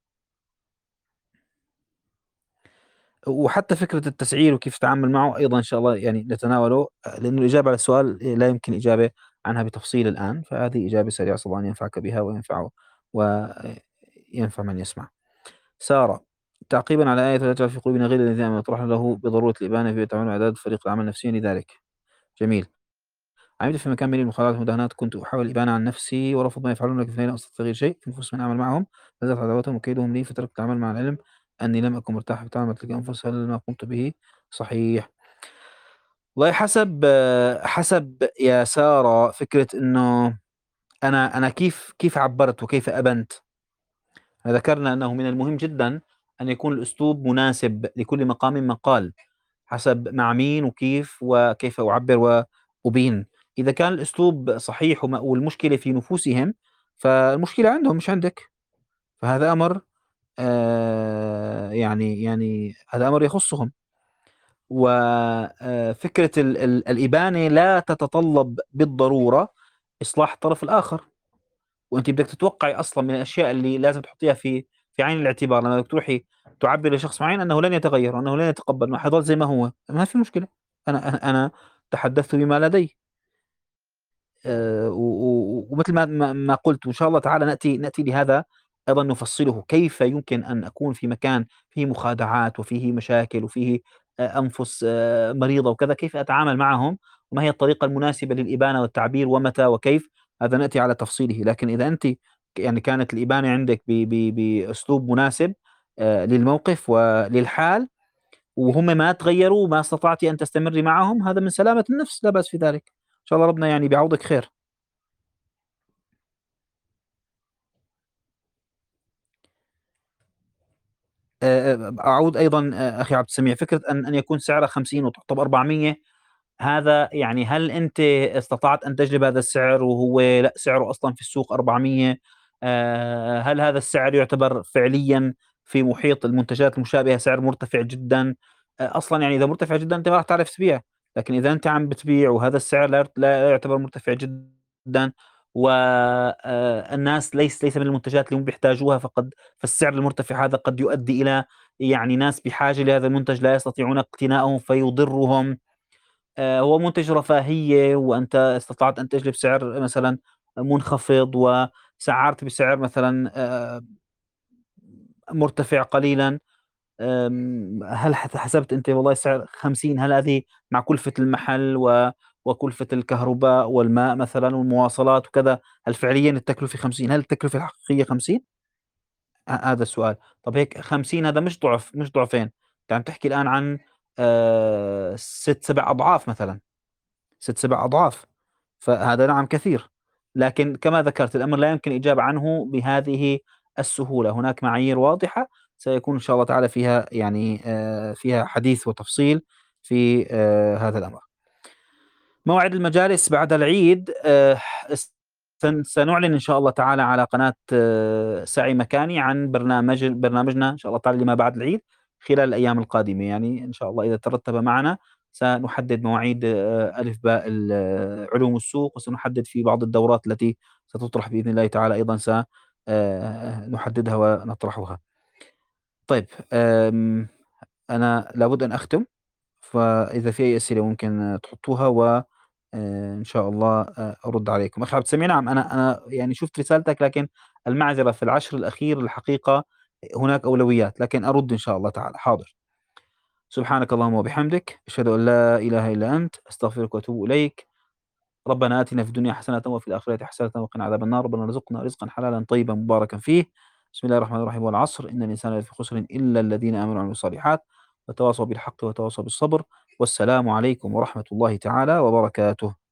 وحتى فكرة التسعير وكيف تتعامل معه أيضًا إن شاء الله يعني نتناوله، آآ لأنه الإجابة على السؤال لا يمكن إجابة عنها بتفصيل الآن، فهذه إجابة سريعة أسأل الله أن ينفعك بها وينفع وينفع من يسمع. سارة: تعقيبًا على آية: "ولا تجعل في قلوبنا غِلًّا للذين آمنوا" يطرح له بضرورة الإبانة في تعامل إعداد فريق العمل النفسي لذلك. جميل. عملت في مكان مليء بالمخادعات والمداهنات، كنت أحاول الإبانة عن نفسي ورفض ما يفعلون، لكن في النهاية لا أستطيع تغيير شيء في نفوس من أعمل معهم، فزادت عداوتهم وكيدهم لي فتركت العمل مع العلم أني لم أكن مرتاح في تعامل تلك الأنفس. هل ما قمت به صحيح؟ والله حسب حسب يا سارة فكرة إنه أنا أنا كيف كيف عبّرت وكيف أبنت. ذكرنا أنه من المهم جدًا أن يكون الأسلوب مناسب لكل مقام مقال. حسب مع مين وكيف وكيف أعبّر وأبين. إذا كان الأسلوب صحيح وم والمشكلة في نفوسهم، فالمشكلة عندهم مش عندك، فهذا أمر آآ يعني يعني هذا أمر يخصهم. و آآ فكرة ال ال الإبانة لا تتطلب بالضرورة إصلاح الطرف الآخر، وأنتِ بدِك تتوقعي أصلًا من الأشياء اللي لازم تحطيها في في عين الاعتبار لمّا بدِك تروحي تعبّري لشخص معيّن أنه لن يتغيّر وأنه لن يتقبّل، إنه حيضل زي ما هو، ما في مشكلة. أنا أنا أنا تحدثت بما لدي. آآ و و ومثل ما ما ما قُلت وإن شاء الله تعالى نأتي نأتي لهذا أيضًا نفصّله، كيف يمكن أن أكون في مكان فيه مخادعات وفيه مشاكل وفيه أ أنفس آآ مريضة وكذا، كيف أتعامل معهم، وما هي الطريقة المناسبة للإبانة والتعبير ومتى وكيف، هذا نأتي على تفصيله. لكن إذا أنتِ ك يعني كانت الإبانة عندِك ب ب بأسلوب مناسب آآ للموقف وللحال، وهم ما تغيّروا وما استطعتِ أن تستمري معهم، هذا من سلامة النفس لا بأس في ذلك. إن شاء الله ربنا يعني بيعوضِك خير. آآ أعود أيضًا آآ أخي عبد السميع، فكرة أن أن يكون سعرها خمسين وتحطه بأربعمية، هذا يعني هل أنتِ استطعت أن تجذب هذا السعر وهو لأ سعره أصلًا في السوق أربعمية؟ آآ هل هذا السعر يُعتبر فعليًا في محيط المنتجات المشابهة سعر مرتفع جدًا؟ أ أصلًا يعني إذا مرتفع جدًا أنت ما راح تعرف تبيع، لكن إذا أنت عم بتبيع وهذا السعر لا يرت لا يعتبر مرتفع جدًا و آآ الناس ليس ليس من المنتجات اللي هم بيحتاجوها، فقد فالسعر المرتفع هذا قد يؤدي إلى يعني ناس بحاجة لهذا المنتج لا يستطيعون اقتناءه فيضرهم. آآ هو منتج رفاهية وأنت استطعت أن تجلب سعر مثلًا منخفض وسعّرت بسعر مثلًا آآ مرتفع قليلًا. آمم هل حت حسبت أنت والله سعر خمسين، هل هذه مع كلفة المحل و وكلفة الكهرباء والماء مثلا والمواصلات وكذا، هل فعليا التكلفة خمسين؟ هل التكلفة الحقيقية خمسين؟ ه- هذا السؤال. طب هيك خمسين هذا مش ضعف، مش ضعفين، انت عم تحكي الآن عن آه ست سبع أضعاف مثلا، ست سبع أضعاف، فهذا نعم كثير. لكن كما ذكرت الأمر لا يمكن الإجابة عنه بهذه السهولة، هناك معايير واضحة سيكون إن شاء الله تعالى فيها يعني آه فيها حديث وتفصيل في آه هذا الأمر. موعد المجالس بعد العيد، آه، سن- سنعلن إن شاء الله تعالى على قناة آه، سعي مكاني عن برنامج برنامجنا إن شاء الله تعالى لما بعد العيد خلال الأيام القادمة، يعني إن شاء الله إذا ترتب معنا سنحدد مواعيد آه، ألف باء ال- آه، علوم السوق، وسنحدد في بعض الدورات التي ستطرح بإذن الله تعالى أيضا سنحددها ونطرحها. طيب، آم، أنا لابد أن أختم، فإذا في أي أسئلة ممكن تحطوها و آه، إن شاء الله آه، أرد عليكم. أخي عبد السميع، نعم أنا أنا يعني شفت رسالتك، لكن المعذرة في العشر الأخير الحقيقة هناك أولويات، لكن أرد إن شاء الله تعالى. حاضر. سبحانك اللهم وبحمدك، أشهد أن لا إله إلا أنت، أستغفرك وأتوب إليك. ربنا آتنا في الدنيا حسنة وفي الآخرة حسنة وقنا عذاب النار. ربنا ارزقنا رزقا حلالا طيبا مباركا فيه. بسم الله الرحمن الرحيم. والعصر إن الإنسان لفي خسر إلا الذين آمنوا وعملوا الصالحات وتواصوا بالحق وتواصوا بالصبر. والسلام عليكم ورحمة الله تعالى وبركاته.